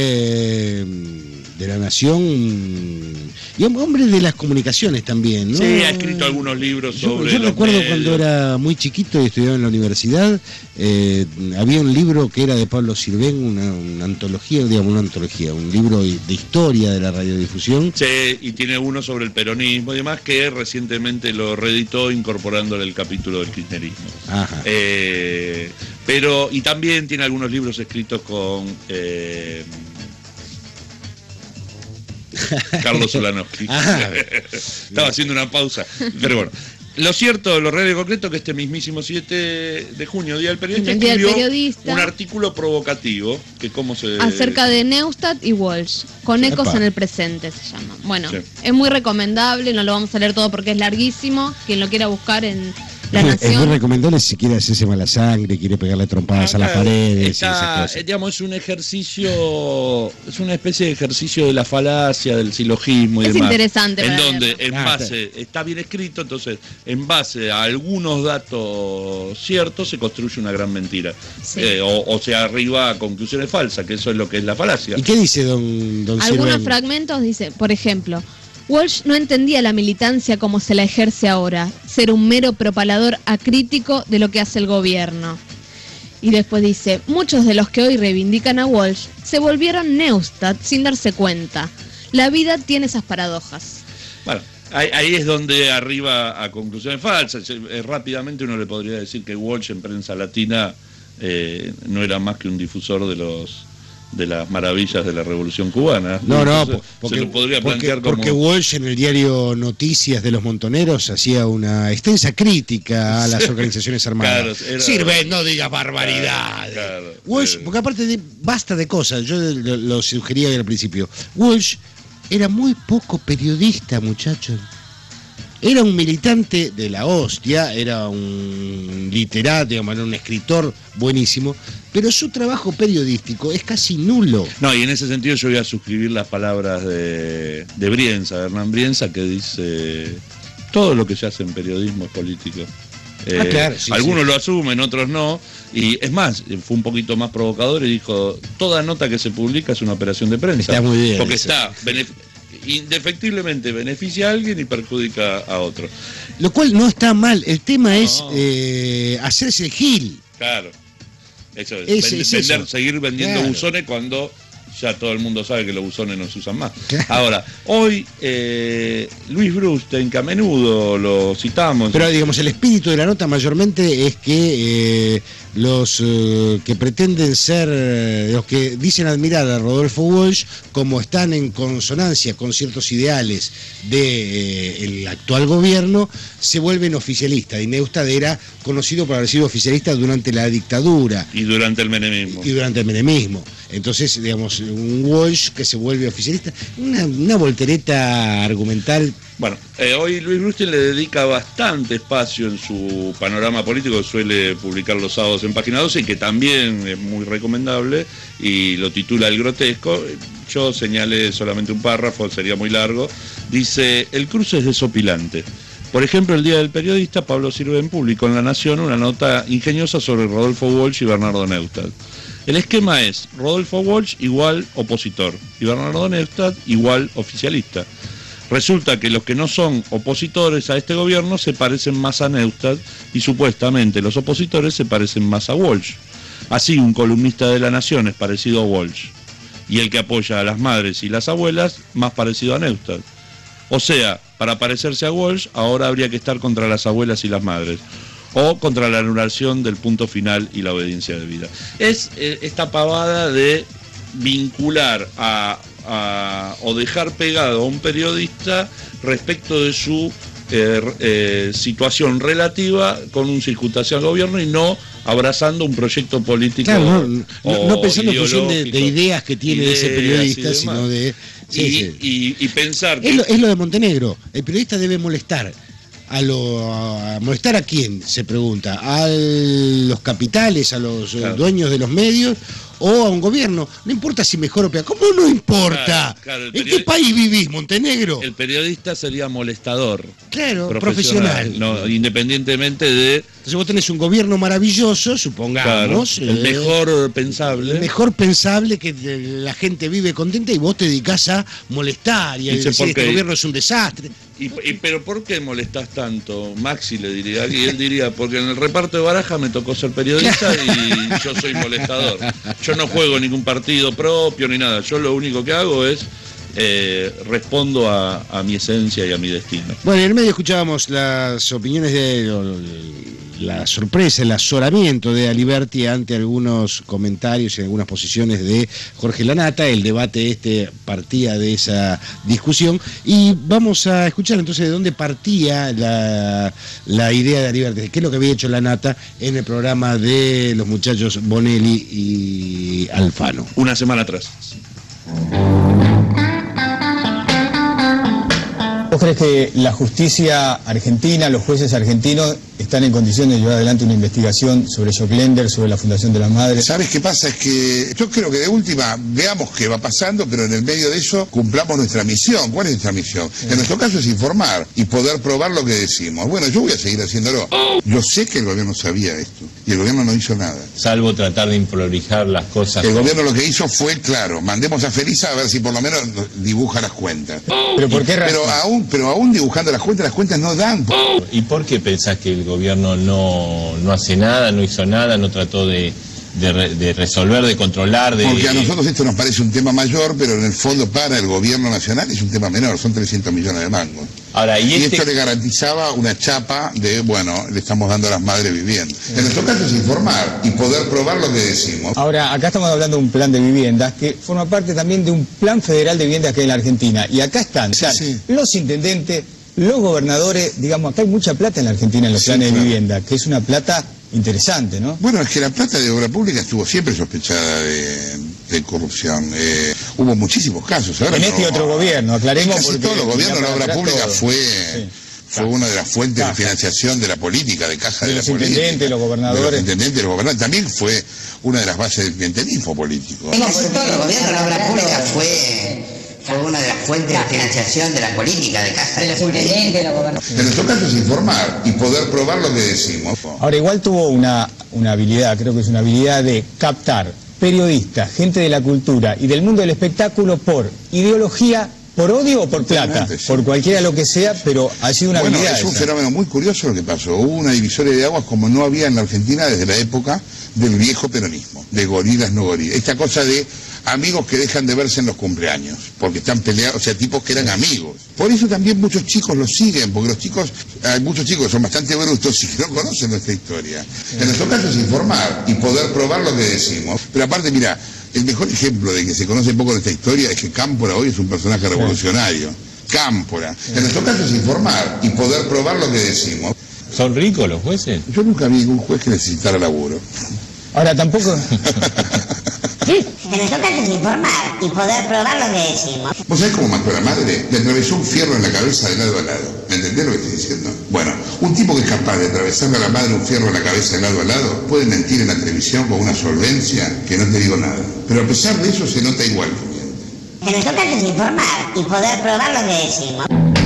de La Nación y hombre de las comunicaciones también, ¿no? Sí, ha escrito algunos libros sobre. Yo, yo los recuerdo medios. Cuando era muy chiquito y estudiaba en la universidad, eh, había un libro que era de Pablo Sirven, una, una antología, digamos, una antología, un libro de historia de la radiodifusión. Sí, y tiene uno sobre el peronismo y demás que recientemente lo reeditó incorporándole el capítulo del kirchnerismo. Ajá. Eh, pero, y también tiene algunos libros escritos con eh, Carlos Solanowski. Ah. Estaba haciendo una pausa, pero bueno. Lo cierto, lo real y concreto, que este mismísimo siete de junio, Día del Periodista, el Día del escribió Periodista, un artículo provocativo, que cómo se... acerca de Neustadt y Walsh, con ecos Epa. en el presente se llama. Bueno, Sí. es muy recomendable, no lo vamos a leer todo porque es larguísimo, quien lo quiera buscar en, La Es muy Nación. recomendable si quiere hacerse mala sangre, quiere pegarle trompadas a las paredes. y Está, esas cosas. eh, digamos, es un ejercicio, es una especie de ejercicio de la falacia, del silogismo y Es demás. interesante En para donde, leerlo. en Ah, base, está bien escrito, entonces, en base a algunos datos ciertos, se construye una gran mentira. Sí. Eh, o, o se arriba a conclusiones falsas, que eso es lo que es la falacia. ¿Y qué dice don, don Algunos Silva? fragmentos dice, por ejemplo, Walsh no entendía la militancia como se la ejerce ahora, ser un mero propalador acrítico de lo que hace el gobierno. Y después dice, muchos de los que hoy reivindican a Walsh se volvieron Neustadt sin darse cuenta. La vida tiene esas paradojas. Bueno, ahí, ahí es donde arriba a conclusiones falsas. Eh, rápidamente uno le podría decir que Walsh en prensa latina eh, no era más que un difusor de los de las maravillas de la Revolución Cubana. No, no, Entonces, porque, se lo podría porque, plantear como... porque Walsh en el diario Noticias de los Montoneros hacía una extensa crítica a las organizaciones armadas. Claro, era- Sirve, no digas barbaridades. Claro, claro, Walsh, eh, porque aparte de, basta de cosas, yo lo, lo sugería al principio. Walsh era muy poco periodista, muchachos. Era un militante de la hostia, era un literato, digamos, era un escritor buenísimo, pero su trabajo periodístico es casi nulo. No, y en ese sentido yo voy a suscribir las palabras de, de Brienza, de Hernán Brienza, que dice, todo lo que se hace en periodismo es político. Eh, Ah, claro, sí, algunos sí. lo asumen, otros no, y es más, fue un poquito más provocador y dijo, toda nota que se publica es una operación de prensa. Está muy bien Porque eso. está, benef- indefectiblemente beneficia a alguien y perjudica a otro. Lo cual no está mal, el tema No. es eh, hacerse el gil. Claro. Eso es, Ese vend- es vender, eso. seguir vendiendo Claro. buzones cuando ya todo el mundo sabe que los buzones no se usan más. Ahora, hoy eh, Luis Brustein, que a menudo lo citamos. Pero digamos, el espíritu de la nota mayormente es que eh, los eh, que pretenden ser, eh, los que dicen admirar a Rodolfo Walsh, como están en consonancia con ciertos ideales del actual gobierno, se vuelven oficialistas. Y Neustadt era conocido por haber sido oficialista durante la dictadura. Y durante el menemismo. Y durante el menemismo. Entonces, digamos, un Walsh que se vuelve oficialista, una, una voltereta argumental. Bueno, eh, hoy Luis Brustein le dedica bastante espacio en su panorama político, que suele publicar los sábados en Página doce y que también es muy recomendable, y lo titula El Grotesco. Yo señalé solamente un párrafo, sería muy largo. Dice, el cruce es desopilante. Por ejemplo, el Día del Periodista, Pablo Sirven publicó en La Nación una nota ingeniosa sobre Rodolfo Walsh y Bernardo Neustadt. El esquema es Rodolfo Walsh igual opositor y Bernardo Neustadt igual oficialista. Resulta que los que no son opositores a este gobierno se parecen más a Neustadt y supuestamente los opositores se parecen más a Walsh. Así, un columnista de La Nación es parecido a Walsh y el que apoya a las madres y las abuelas más parecido a Neustadt. O sea, para parecerse a Walsh, ahora habría que estar contra las abuelas y las madres, o contra la anulación del punto final y la obediencia debida. Es eh, esta pavada de vincular a, a- o dejar pegado a un periodista respecto de su eh, eh, situación relativa con un circunstancial gobierno y no abrazando un proyecto político. Claro, no, no, o no pensando en función de, ideológico, de ideas que tiene ese ideas y periodista, demás. sino de... sí, y, sí. y- y pensar que Es lo, es lo de Montenegro. El periodista debe molestar. A, lo, a molestar a quién, se pregunta. A los capitales, a los eh, Claro. dueños de los medios o a un gobierno. No importa si mejor o peor. ¿Cómo no importa? Claro, claro, el ¿En periodi- qué país vivís, Montenegro? el periodista sería molestador. Claro, profesional. No, independientemente de Entonces vos tenés un gobierno maravilloso, supongamos. claro, el eh, mejor pensable. el mejor pensable, que la gente vive contenta y vos te dedicás a molestar y a Dice, decir ¿por qué? este gobierno es un desastre. Y, y- pero ¿por qué molestás tanto? Maxi le diría, y él diría, porque en el reparto de baraja me tocó ser periodista y yo soy molestador. Yo no juego en ningún partido propio ni nada. Yo lo único que hago es eh, respondo a, a mi esencia y a mi destino. Bueno, en el medio escuchábamos las opiniones de la sorpresa, el azoramiento de Aliberti ante algunos comentarios y algunas posiciones de Jorge Lanata. El debate este partía de esa discusión y vamos a escuchar entonces de dónde partía la, la idea de Aliberti, qué es lo que había hecho Lanata en el programa de los muchachos Bonelli y Alfano. Una semana atrás. ¿Vos crees que la justicia argentina, los jueces argentinos, están en condiciones de llevar adelante una investigación sobre Jock Lender, sobre la Fundación de las Madres? ¿Sabes qué pasa? Es que yo creo que de última veamos qué va pasando, pero en el medio de eso cumplamos nuestra misión. ¿Cuál es nuestra misión? En nuestro caso es informar y poder probar lo que decimos. Bueno, yo voy a seguir haciéndolo. Yo sé que el gobierno sabía esto y el gobierno no hizo nada. Salvo tratar de improlijar las cosas. El gobierno lo que hizo fue, claro, mandemos a Felisa a ver si por lo menos dibuja las cuentas. ¿Pero por qué razón? Pero aún, pero aún dibujando las cuentas, las cuentas no dan. ¿Y por qué pensás que el gobierno no, no hace nada, no hizo nada, no trató de, de, re, de resolver, de controlar? De... Porque a nosotros esto nos parece un tema mayor, pero en el fondo para el gobierno nacional es un tema menor, son trescientos millones de mangos. Ahora, ¿y, y este... esto le garantizaba una chapa de, bueno, le estamos dando a las madres viviendas. En nuestro caso es informar y poder probar lo que decimos. Ahora, acá estamos hablando de un plan de viviendas que forma parte también de un plan federal de viviendas que hay en la Argentina. Y acá están, sí, están sí. los intendentes, los gobernadores, digamos, acá hay mucha plata en la Argentina en los Sí, planes claro. de vivienda, que es una plata interesante, ¿no? Bueno, es que la plata de obra pública estuvo siempre sospechada de, de corrupción. Eh, hubo muchísimos casos. Ahora en no, este y otro gobierno, aclaremos. Casi porque todos los gobiernos, la obra atrás pública todo. fue... Sí. Fue una de las fuentes de financiación de la política, de caja de, De la los política. intendentes, los gobernadores. De los intendentes, los gobernadores. También fue una de las bases del clientelismo político. En casi todos los gobiernos la obra pública fue, fue una de las fuentes de financiación de la política, de caja de la política. En nuestro caso es informar y poder probar lo que decimos. Ahora, igual tuvo una, una habilidad, creo que es una habilidad de captar periodistas, gente de la cultura y del mundo del espectáculo por ideología, por odio o por plata, sí. por cualquiera lo que sea, pero ha sido una Bueno, habilidad es un esa. fenómeno muy curioso lo que pasó. Hubo una divisoria de aguas como no había en la Argentina desde la época del viejo peronismo, de gorilas no gorilas. Esta cosa de amigos que dejan de verse en los cumpleaños, porque están peleados, o sea, tipos que eran amigos. Por eso también muchos chicos lo siguen, porque los chicos, hay muchos chicos que son bastante brutos y que no conocen nuestra historia. En nuestro caso es informar y poder probar lo que decimos. Pero aparte, mira, el mejor ejemplo de que se conoce poco de esta historia es que Cámpora hoy es un personaje revolucionario. Cámpora. En nuestro caso es informar y poder probar lo que decimos. ¿Son ricos los jueces? Yo nunca vi ningún juez que necesitara laburo. Ahora, tampoco... En nuestro caso es informar y poder probar lo que decimos. ¿Vos sabés cómo mató a la madre? Le atravesó un fierro en la cabeza de lado a lado. ¿Me entendés lo que estoy diciendo? Bueno, un tipo que es capaz de atravesarle a la madre un fierro en la cabeza de lado a lado puede mentir en la televisión con una solvencia que no te digo nada. Pero a pesar de eso se nota igual que miente. En nuestro caso es informar y poder probar lo que decimos.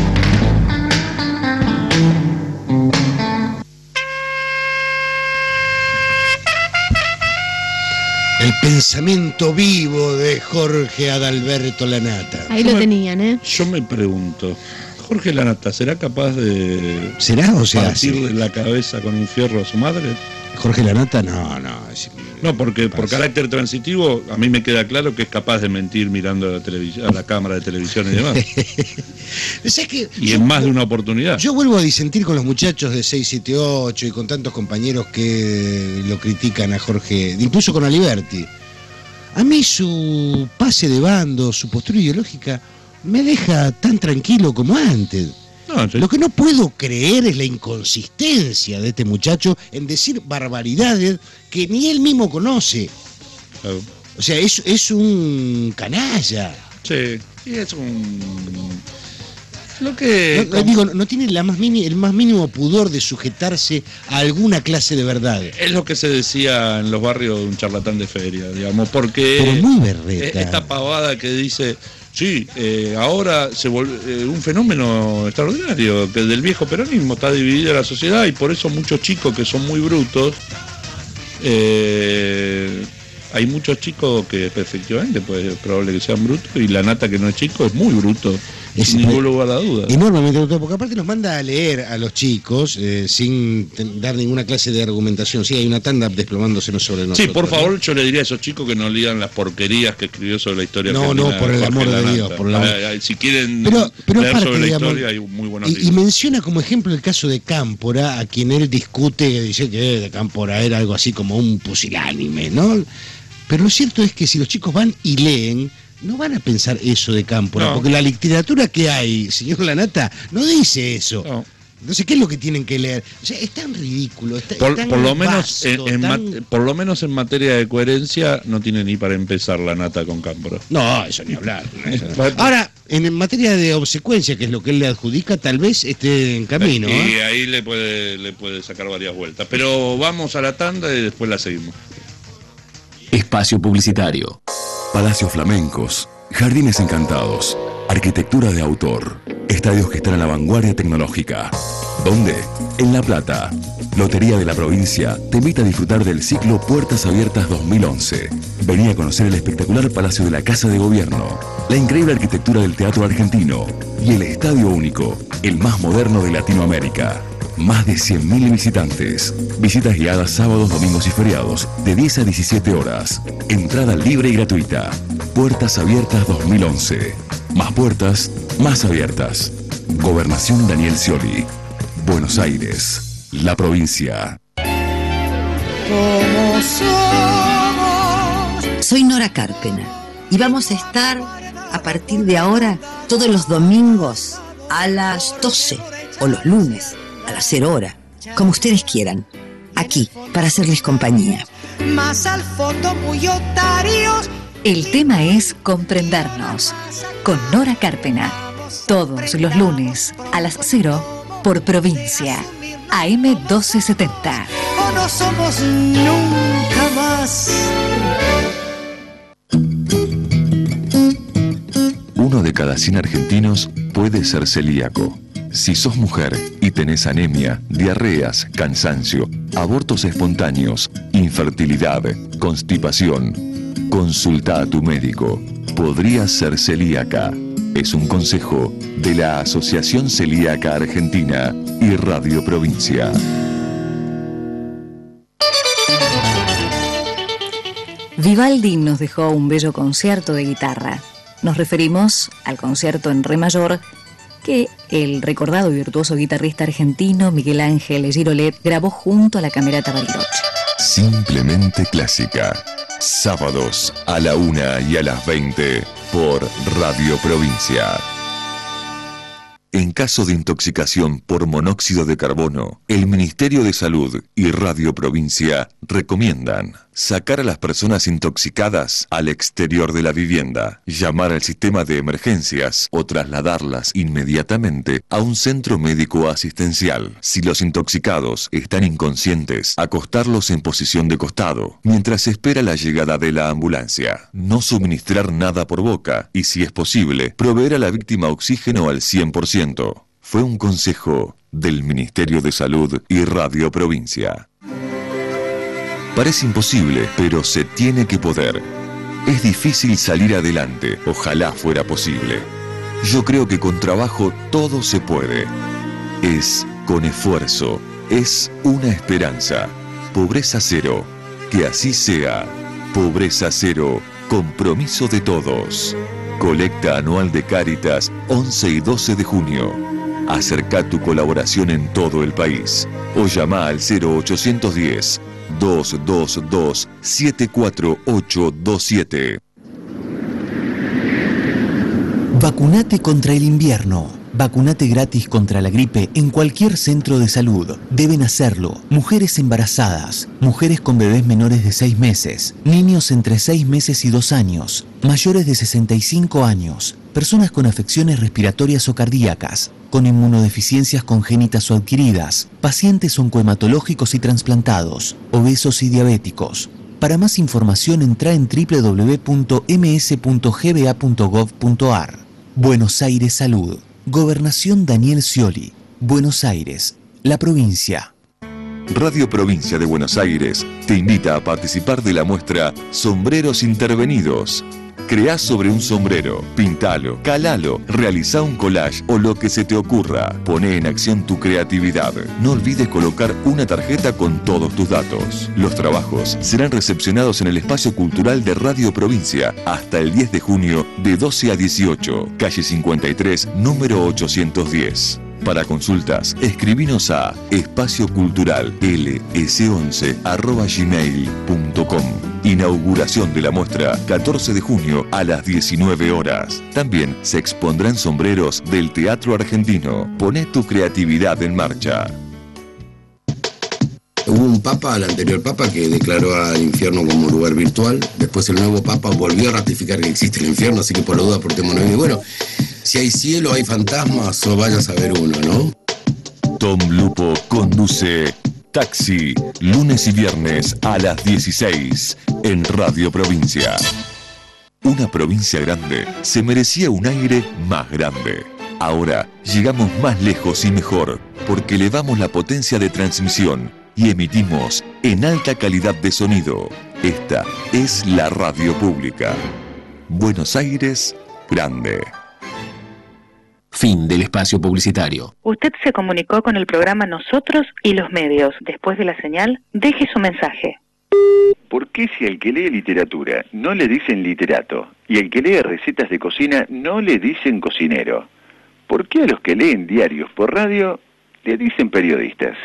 El pensamiento vivo de Jorge Adalberto Lanata. Ahí lo tenían, ¿eh? Yo me pregunto, Jorge Lanata, ¿será capaz de ¿Será o sea, partir sí? de la cabeza con un fierro a su madre? Jorge Lanata, no, no. Es... No, porque por carácter transitivo a mí me queda claro que es capaz de mentir mirando a la, televisión, a la cámara de televisión y demás. ¿Sabes qué? Y Yo- en más de una oportunidad. Yo vuelvo a disentir con los muchachos de seis siete ocho y con tantos compañeros que lo critican a Jorge, incluso con Aliberti. A mí su pase de bando, su postura ideológica, me deja tan tranquilo como antes. No, yo- Lo que no puedo creer es la inconsistencia de este muchacho en decir barbaridades que ni él mismo conoce. Claro. O sea, es, es un canalla. Sí, y es un... Lo que... No, no, digo, no tiene la más mini- el más mínimo pudor de sujetarse a alguna clase de verdad. Es lo que se decía en los barrios de un charlatán de feria, digamos, porque Pero muy berreta. esta pavada que dice, sí, eh, ahora se volvió eh, un fenómeno extraordinario, que del viejo peronismo está dividida la sociedad y por eso muchos chicos que son muy brutos, eh, hay muchos chicos que efectivamente pues, es probable que sean brutos y la Nata que no es chico es muy bruto, Es sin ningún lugar a duda. Enormemente brutal, porque aparte nos manda a leer a los chicos eh, sin ten- dar ninguna clase de argumentación. Sí, hay una tanda desplomándonos sobre nosotros. Sí, por ¿no? favor, yo le diría a esos chicos que no lean las porquerías que escribió sobre la historia No, argentina no, por el Jorge amor de Lanata. Dios, por el amor- Ah, ah, Si quieren Pero, pero leer aparte, sobre la digamos, historia, hay muy buenos y, y libros. menciona como ejemplo el caso de Cámpora, a quien él discute, que dice que de Cámpora era algo así como un pusilánime, ¿no? Pero lo cierto es que si los chicos van y leen, no van a pensar eso de Cámpora, No. porque la literatura que hay, señor Lanata, no dice eso. No. Entonces, ¿qué es lo que tienen que leer? O sea, es tan ridículo, es, ta- Por, es tan por lo menos vasto, en, en tan- mat- por lo menos en materia de coherencia no tiene ni para empezar la Nata con Cámpora. No, eso ni hablar. Eso no. Ahora, en materia de obsecuencia, que es lo que él le adjudica, tal vez esté en camino. Y ¿eh? ahí le puede, le puede sacar varias vueltas. Pero vamos a la tanda y después la seguimos. Espacio publicitario. Palacios flamencos, jardines encantados, arquitectura de autor, estadios que están a la vanguardia tecnológica. ¿Dónde? En La Plata. Lotería de la Provincia te invita a disfrutar del ciclo Puertas Abiertas dos mil once. Vení a conocer el espectacular Palacio de la Casa de Gobierno, la increíble arquitectura del Teatro Argentino y el estadio único, el más moderno de Latinoamérica. Más de cien mil visitantes. Visitas guiadas sábados, domingos y feriados de diez a diecisiete horas. Entrada libre y gratuita. Puertas Abiertas dos mil once. Más puertas, más abiertas. Gobernación Daniel Scioli. Buenos Aires, la provincia. Como somos. Soy Nora Carpena y vamos a estar a partir de ahora todos los domingos a las doce o los lunes a las cero hora, como ustedes quieran, aquí para hacerles compañía. Más al fondo muy otarios. El tema es comprendernos con Nora Carpena, todos los lunes a las cero por Provincia, A M doce setenta. O no somos nunca más. Uno de cada cien argentinos puede ser celíaco. Si sos mujer y tenés anemia, diarreas, cansancio, abortos espontáneos, infertilidad, constipación, consulta a tu médico. Podrías ser celíaca. Es un consejo de la Asociación Celíaca Argentina y Radio Provincia. Vivaldi nos dejó un bello concierto de guitarra. Nos referimos al concierto en re mayor que el recordado y virtuoso guitarrista argentino Miguel Ángel Girolet grabó junto a la Camerata Bariloche. Simplemente clásica. Sábados a la una y a las veinte por Radio Provincia. En caso de intoxicación por monóxido de carbono, el Ministerio de Salud y Radio Provincia recomiendan sacar a las personas intoxicadas al exterior de la vivienda, llamar al sistema de emergencias o trasladarlas inmediatamente a un centro médico asistencial. Si los intoxicados están inconscientes, acostarlos en posición de costado mientras se espera la llegada de la ambulancia. No suministrar nada por boca y, si es posible, proveer a la víctima oxígeno al cien por ciento. Fue un consejo del Ministerio de Salud y Radio Provincia. Parece imposible, pero se tiene que poder. Es difícil salir adelante, ojalá fuera posible. Yo creo que con trabajo todo se puede. Es con esfuerzo, es una esperanza. Pobreza cero, que así sea. Pobreza cero, compromiso de todos. Colecta anual de Cáritas, once y doce de junio. Acerca tu colaboración en todo el país o llama al cero ochocientos diez, doscientos veintidós, setenta y cuatro ochocientos veintisiete. Vacunate contra el invierno. Vacunate gratis contra la gripe en cualquier centro de salud. Deben hacerlo mujeres embarazadas, mujeres con bebés menores de seis meses, niños entre seis meses y dos años, mayores de sesenta y cinco años, personas con afecciones respiratorias o cardíacas, con inmunodeficiencias congénitas o adquiridas, pacientes oncohematológicos y trasplantados, obesos y diabéticos. Para más información entra en doble u doble u doble u punto eme ese punto ge be a punto gov punto ar. Buenos Aires Salud. Gobernación Daniel Scioli. Buenos Aires, la provincia. Radio Provincia de Buenos Aires te invita a participar de la muestra Sombreros Intervenidos. Creá sobre un sombrero, pintalo, calalo, realizá un collage o lo que se te ocurra. Poné en acción tu creatividad. No olvides colocar una tarjeta con todos tus datos. Los trabajos serán recepcionados en el Espacio Cultural de Radio Provincia hasta el diez de junio de doce a dieciocho, calle cincuenta y tres, número ochocientos diez. Para consultas, escribinos a espaciocultural l s once arroba gmail punto com. Inauguración de la muestra catorce de junio a las diecinueve horas. También se expondrán sombreros del Teatro Argentino. Poné tu creatividad en marcha. Hubo un papa, el anterior papa, que declaró al infierno como lugar virtual. Después el nuevo papa volvió a ratificar que existe el infierno, así que por la duda portémonos bien. Y bueno, si hay cielo, hay fantasmas, o vaya a saber uno, ¿no? Tom Lupo conduce Taxi, lunes y viernes a las dieciséis en Radio Provincia. Una provincia grande se merecía un aire más grande. Ahora llegamos más lejos y mejor porque elevamos la potencia de transmisión y emitimos en alta calidad de sonido. Esta es la radio pública. Buenos Aires, grande. Fin del espacio publicitario. Usted se comunicó con el programa Nosotros y los Medios. Después de la señal, deje su mensaje. ¿Por qué si al que lee literatura no le dicen literato y al que lee recetas de cocina no le dicen cocinero? ¿Por qué a los que leen diarios por radio le dicen periodistas?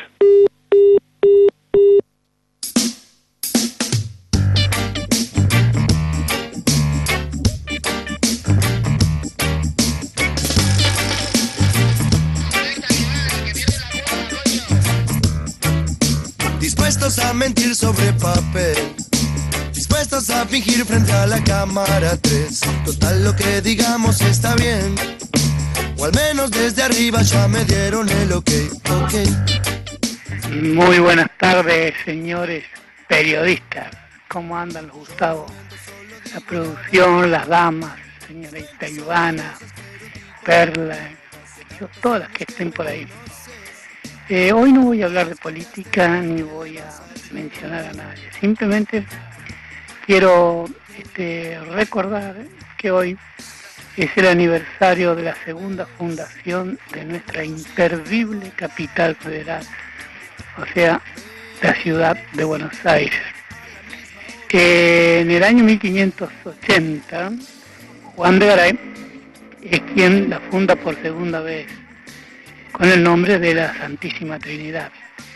Dispuestos a mentir sobre papel, dispuestos a fingir frente a la cámara tres. Total, lo que digamos está bien, o al menos desde arriba ya me dieron el ok, ok. Muy buenas tardes, señores periodistas. ¿Cómo andan los Gustavo? La producción, las damas, señorita Ivana, Perla, yo, todas las que estén por ahí. Eh, hoy no voy a hablar de política ni voy a mencionar a nadie. Simplemente quiero este, recordar que hoy es el aniversario de la segunda fundación de nuestra imperdible capital federal, o sea, la ciudad de Buenos Aires. Eh, en el año mil quinientos ochenta, Juan de Garay es quien la funda por segunda vez, con el nombre de la Santísima Trinidad.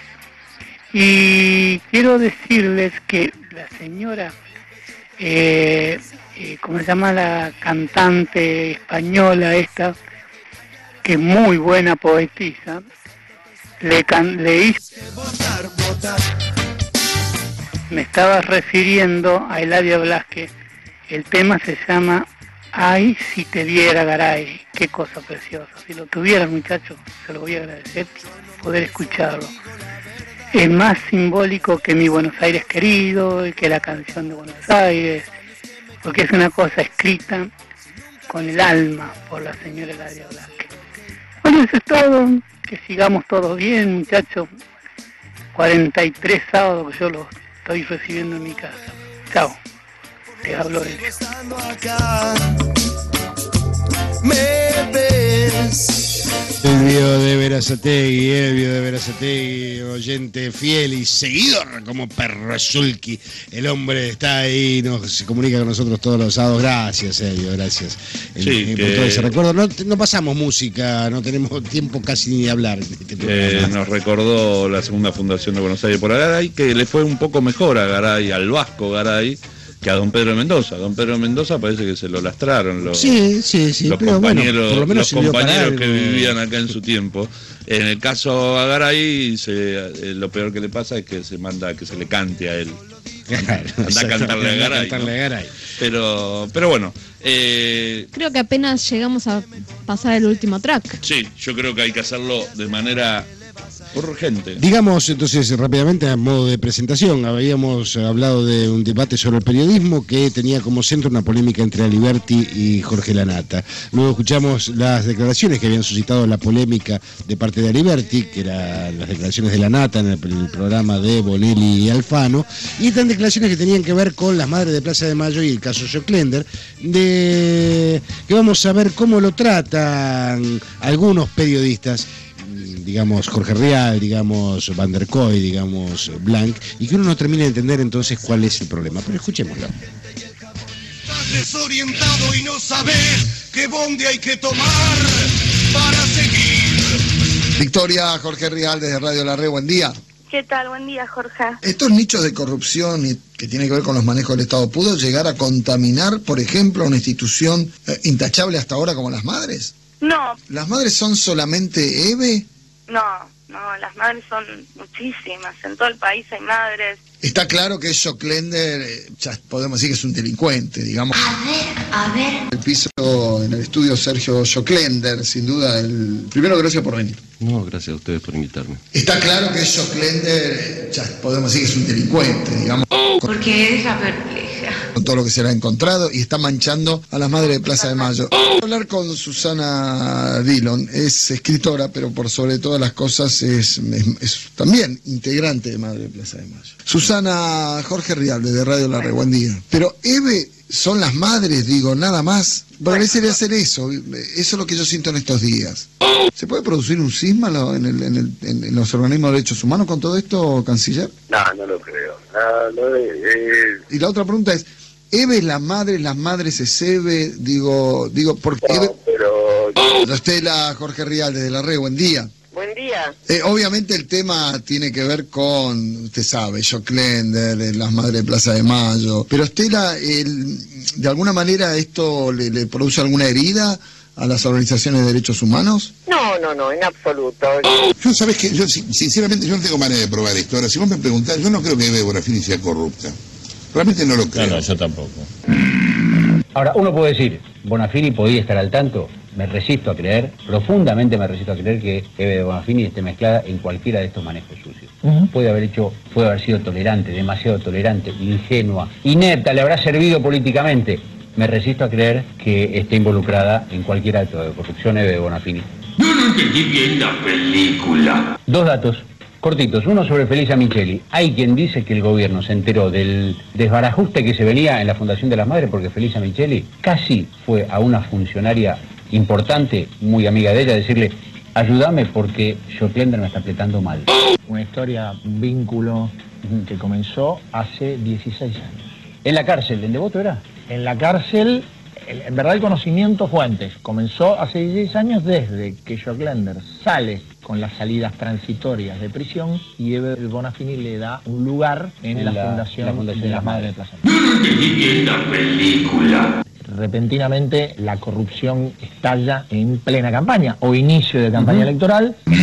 Y quiero decirles que la señora, eh, eh, ¿cómo se llama la cantante española esta? Que es muy buena poetisa, le, can le hizo... Me estaba refiriendo a Eladia Blasquez. El tema se llama Ay, si te viera Garay, qué cosa preciosa. Si lo tuviera, muchacho, se lo voy a agradecer poder escucharlo. Es más simbólico que mi Buenos Aires querido, que la canción de Buenos Aires, porque es una cosa escrita con el alma por la señora Eladia Blasquez. Bueno, eso es todo. Que sigamos todos bien, muchachos. cuarenta y tres sábados que yo los estoy recibiendo en mi casa. Chao. Te hablo de eso. Me ves. Elvio de Verazategui, Elvio de Verazategui, oyente fiel y seguidor como Perro Zulki. El hombre está ahí, nos, se comunica con nosotros todos los sábados. Gracias, Elvio, gracias el, sí, el, que... por todo ese recuerdo. No, no pasamos música, no tenemos tiempo casi ni de hablar. Eh, nos recordó la segunda fundación de Buenos Aires por Garay, que le fue un poco mejor a Garay, al Vasco Garay, que a don Pedro de Mendoza. Don Pedro de Mendoza parece que se lo lastraron los, sí, sí, sí, los pero compañeros, bueno, por lo menos los compañeros para que algo. vivían acá en su tiempo. En el caso a Garay, se, eh, lo peor que le pasa es que se manda a que se le cante a él. Claro, anda a cantarle a Garay, cantarle ¿no? a Garay. Pero, pero bueno. Eh, Creo que apenas llegamos a pasar el último track. sí, yo creo que hay que hacerlo de manera urgente. Digamos entonces rápidamente a modo de presentación, habíamos hablado de un debate sobre el periodismo que tenía como centro una polémica entre Aliberti y Jorge Lanata. Luego escuchamos las declaraciones que habían suscitado la polémica de parte de Aliberti, que eran las declaraciones de Lanata en el, en el programa de Bonelli y Alfano, y estas declaraciones que tenían que ver con las madres de Plaza de Mayo y el caso Joclender, de que vamos a ver cómo lo tratan algunos periodistas, digamos Jorge Rial, digamos Van der Koy, digamos Blanc, y que uno no termina de entender entonces cuál es el problema. Pero escuchémoslo. Estás desorientado y no sabes qué bondi hay que tomar para seguir. Victoria, Jorge Rial desde Radio La Red, buen día. ¿Qué tal? Buen día, Jorge. ¿Estos nichos de corrupción y que tienen que ver con los manejos del Estado pudo llegar a contaminar, por ejemplo, una institución eh, intachable hasta ahora como las madres? No. ¿Las madres son solamente E B E? No, no, las madres son muchísimas. En todo el país hay madres. Está claro que Joclender, eh, ya podemos decir que es un delincuente, digamos. A ver, a ver. El piso en el estudio Sergio Joclender, sin duda, el primero, gracias por venir. No, gracias a ustedes por invitarme. Está claro que Joclender, eh, ya podemos decir que es un delincuente, digamos. Porque es la perpleja. Con todo lo que se le ha encontrado y está manchando a las madres de Plaza de Mayo. Voy a hablar con Susana Dillon, es escritora, pero por sobre todas las cosas es, es, es también integrante de Madre de Plaza de Mayo. Susana, Jorge Rialde de Radio La Re, buen día. Pero Eve son las madres, digo, nada más. Parecería hacer eso, eso es lo que yo siento en estos días. ¿Se puede producir un cisma en, el, en, el, en los organismos de derechos humanos con todo esto, canciller? No, no lo creo. No, no, eh... Y la otra pregunta es, ¿Eve es la madre, las madres es Eve? Digo, digo, porque no, Eve... pero... Estela, Jorge Rialde de La Re, buen día. Buen día. Eh, obviamente el tema tiene que ver con, usted sabe, Joclender, las madres de Plaza de Mayo, pero Estela, el, ¿de alguna manera esto le, le produce alguna herida a las organizaciones de derechos humanos? No, no, no, en absoluto. Yo, ¿sabés qué? Yo, sinceramente, yo no tengo manera de probar esto. Ahora, si vos me preguntás, yo no creo que Eve Bonafini sea corrupta. Realmente no lo creo. No, no, yo tampoco. Ahora, uno puede decir, Bonafini podía estar al tanto. Me resisto a creer, profundamente me resisto a creer que Eve de Bonafini esté mezclada en cualquiera de estos manejos sucios. Uh-huh. Puede haber hecho, puede haber sido tolerante, demasiado tolerante, ingenua, inepta, le habrá servido políticamente. Me resisto a creer que esté involucrada en cualquier acto de corrupción Eve de Bonafini. Yo no entendí bien la película. Dos datos cortitos, uno sobre Felisa Micheli. Hay quien dice que el gobierno se enteró del desbarajuste que se venía en la Fundación de las Madres porque Felisa Micheli casi fue a una funcionaria importante, muy amiga de ella, decirle, ayúdame porque Joclender me está apretando mal. Una historia, un vínculo que comenzó hace dieciséis años. ¿En la cárcel? ¿En Devoto era? En la cárcel, en verdad el conocimiento fue antes. Comenzó hace dieciséis años desde que Joclender sale con las salidas transitorias de prisión y Eve Bonafini le da un lugar en, en la, la, fundación la Fundación de las Madres de Plaza. Yo no entendí bien la película. Repentinamente la corrupción estalla en plena campaña o inicio de campaña uh-huh. electoral. Al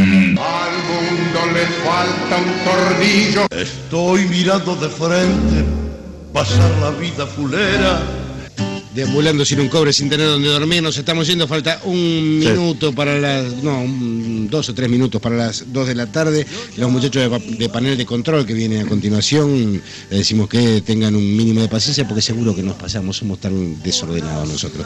mundo le falta un tornillo. Estoy mirando de frente, pasar la vida fulera. Deambulando sin un cobre, sin tener donde dormir, nos estamos yendo, falta un minuto sí. para las, no, un, dos o tres minutos para las dos de la tarde. Los muchachos de, de panel de control que vienen a continuación, les decimos que tengan un mínimo de paciencia porque seguro que nos pasamos, somos tan desordenados nosotros.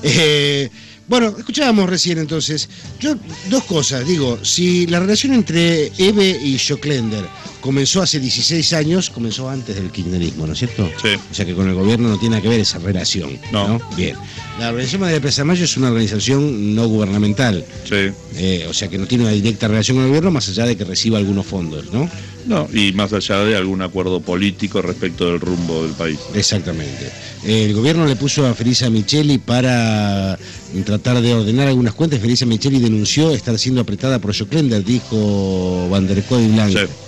Eh, bueno, escuchábamos recién entonces, yo dos cosas, digo, si la relación entre Eve y Joclender comenzó hace dieciséis años, comenzó antes del kirchnerismo, ¿no es cierto? Sí. O sea que con el gobierno no tiene nada que ver esa relación. No. ¿no? Bien. La Organización Madre de Plaza de Mayo es una organización no gubernamental. Sí. Eh, o sea que no tiene una directa relación con el gobierno más allá de que reciba algunos fondos, ¿no? No, y más allá de algún acuerdo político respecto del rumbo del país. Exactamente. El gobierno le puso a Felisa Micheli para tratar de ordenar algunas cuentas. Felisa Micheli denunció estar siendo apretada por Joclender, dijo Van der Kooi Blanco. Sí.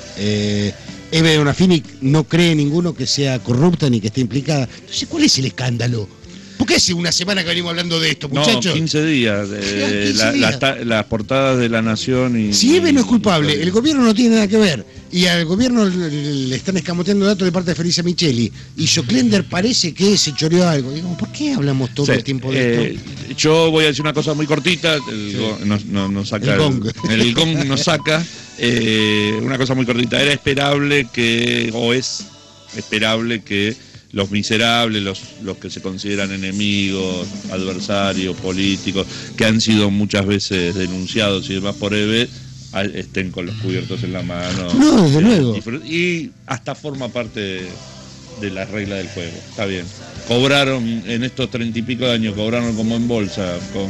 Eh, Eve Bonafini no cree ninguno que sea corrupta ni que esté implicada. Entonces, ¿cuál es el escándalo? ¿Por qué hace una semana que venimos hablando de esto, muchachos? No, quince días. Eh, quince la, días. Las la, la portadas de La Nación y... Si Eve no es culpable, y... el gobierno no tiene nada que ver. Y al gobierno le están escamoteando datos de parte de Felisa Micheli. Y Joclender parece que se choreó algo. Digo, ¿por qué hablamos todo sí, el tiempo de eh, esto? Yo voy a decir una cosa muy cortita. El sí. gong nos, nos, nos saca el gong. El, el gong nos saca. Eh, una cosa muy cortita. Era esperable que, o es esperable que los miserables, los, los que se consideran enemigos, adversarios, políticos, que han sido muchas veces denunciados y demás por Eve, estén con los cubiertos en la mano. No, desde luego. Y, y hasta forma parte de, de la regla del juego. Está bien. Cobraron en estos treinta y pico de años, cobraron como en bolsa, con,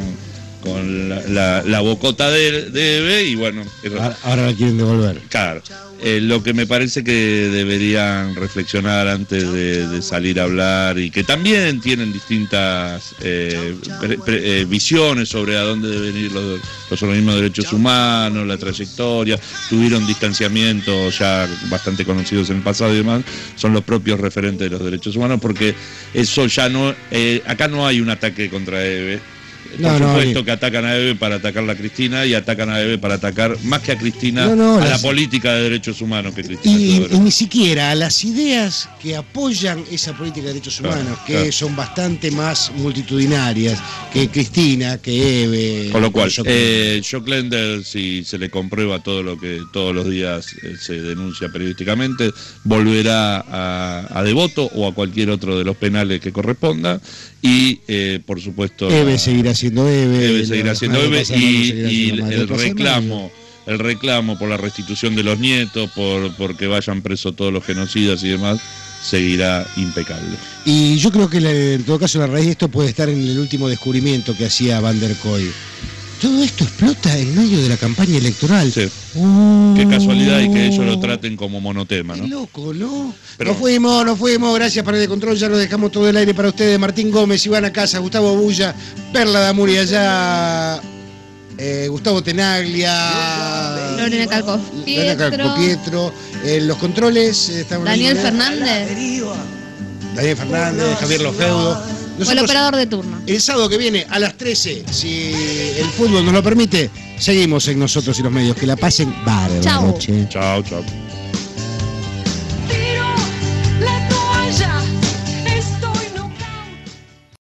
con la, la, la bocota de, de Eve y bueno. Ahora, ahora la quieren devolver. Claro. Eh, lo que me parece que deberían reflexionar antes de, de salir a hablar y que también tienen distintas eh, pre, pre, eh, visiones sobre a dónde deben ir los, los organismos de derechos humanos, la trayectoria, tuvieron distanciamientos ya bastante conocidos en el pasado y demás, son los propios referentes de los derechos humanos porque eso ya no, eh, acá no hay un ataque contra Eve. No, por no, supuesto ni- que atacan a Eve para atacar a Cristina y atacan a Eve para atacar, más que a Cristina, No, no, a las- la política de derechos humanos que Cristina. Y, Teodoro. y ni siquiera a las ideas que apoyan esa política de derechos Claro, humanos, que claro. son bastante más multitudinarias que Cristina, que Eve. Con lo cual, que- eh, Joclender, si se le comprueba todo lo que todos los días eh, se denuncia periodísticamente, volverá a, a Devoto o a cualquier otro de los penales que corresponda y, eh, por supuesto, Eve la- seguirá siendo Eve. Eve la seguirá siendo Madre Eve Plaza de Mayo y, seguirá y siendo Madre el Plaza de Mayo. reclamo el reclamo por la restitución de los nietos, por porque vayan presos todos los genocidas y demás, seguirá impecable. Y yo creo que la- en todo caso la raíz de esto puede estar en el último descubrimiento que hacía Van der Koy. Todo esto explota en medio de la campaña electoral. Sí. Oh, Qué casualidad y que ellos lo traten como monotema, qué ¿no? loco, ¿no? Pero- Nos fuimos, nos fuimos. Gracias para el control. Ya lo dejamos todo el aire para ustedes. Martín Gómez, Ivana Casa, Gustavo Bulla, Perla Damuri allá, eh, Gustavo Tenaglia, Lorena Calco Lorena Calco Pietro, Pietro. Eh, los controles eh, estamos Daniel ahí, ¿eh? Fernández, Daniel Fernández, Javier Lofeudo. fue el Nosotros, operador de turno. el sábado que viene a las trece, si el fútbol nos lo permite, seguimos en Nosotros y los Medios. Que la pasen bárbaro. Chau. Che. Chao, chao.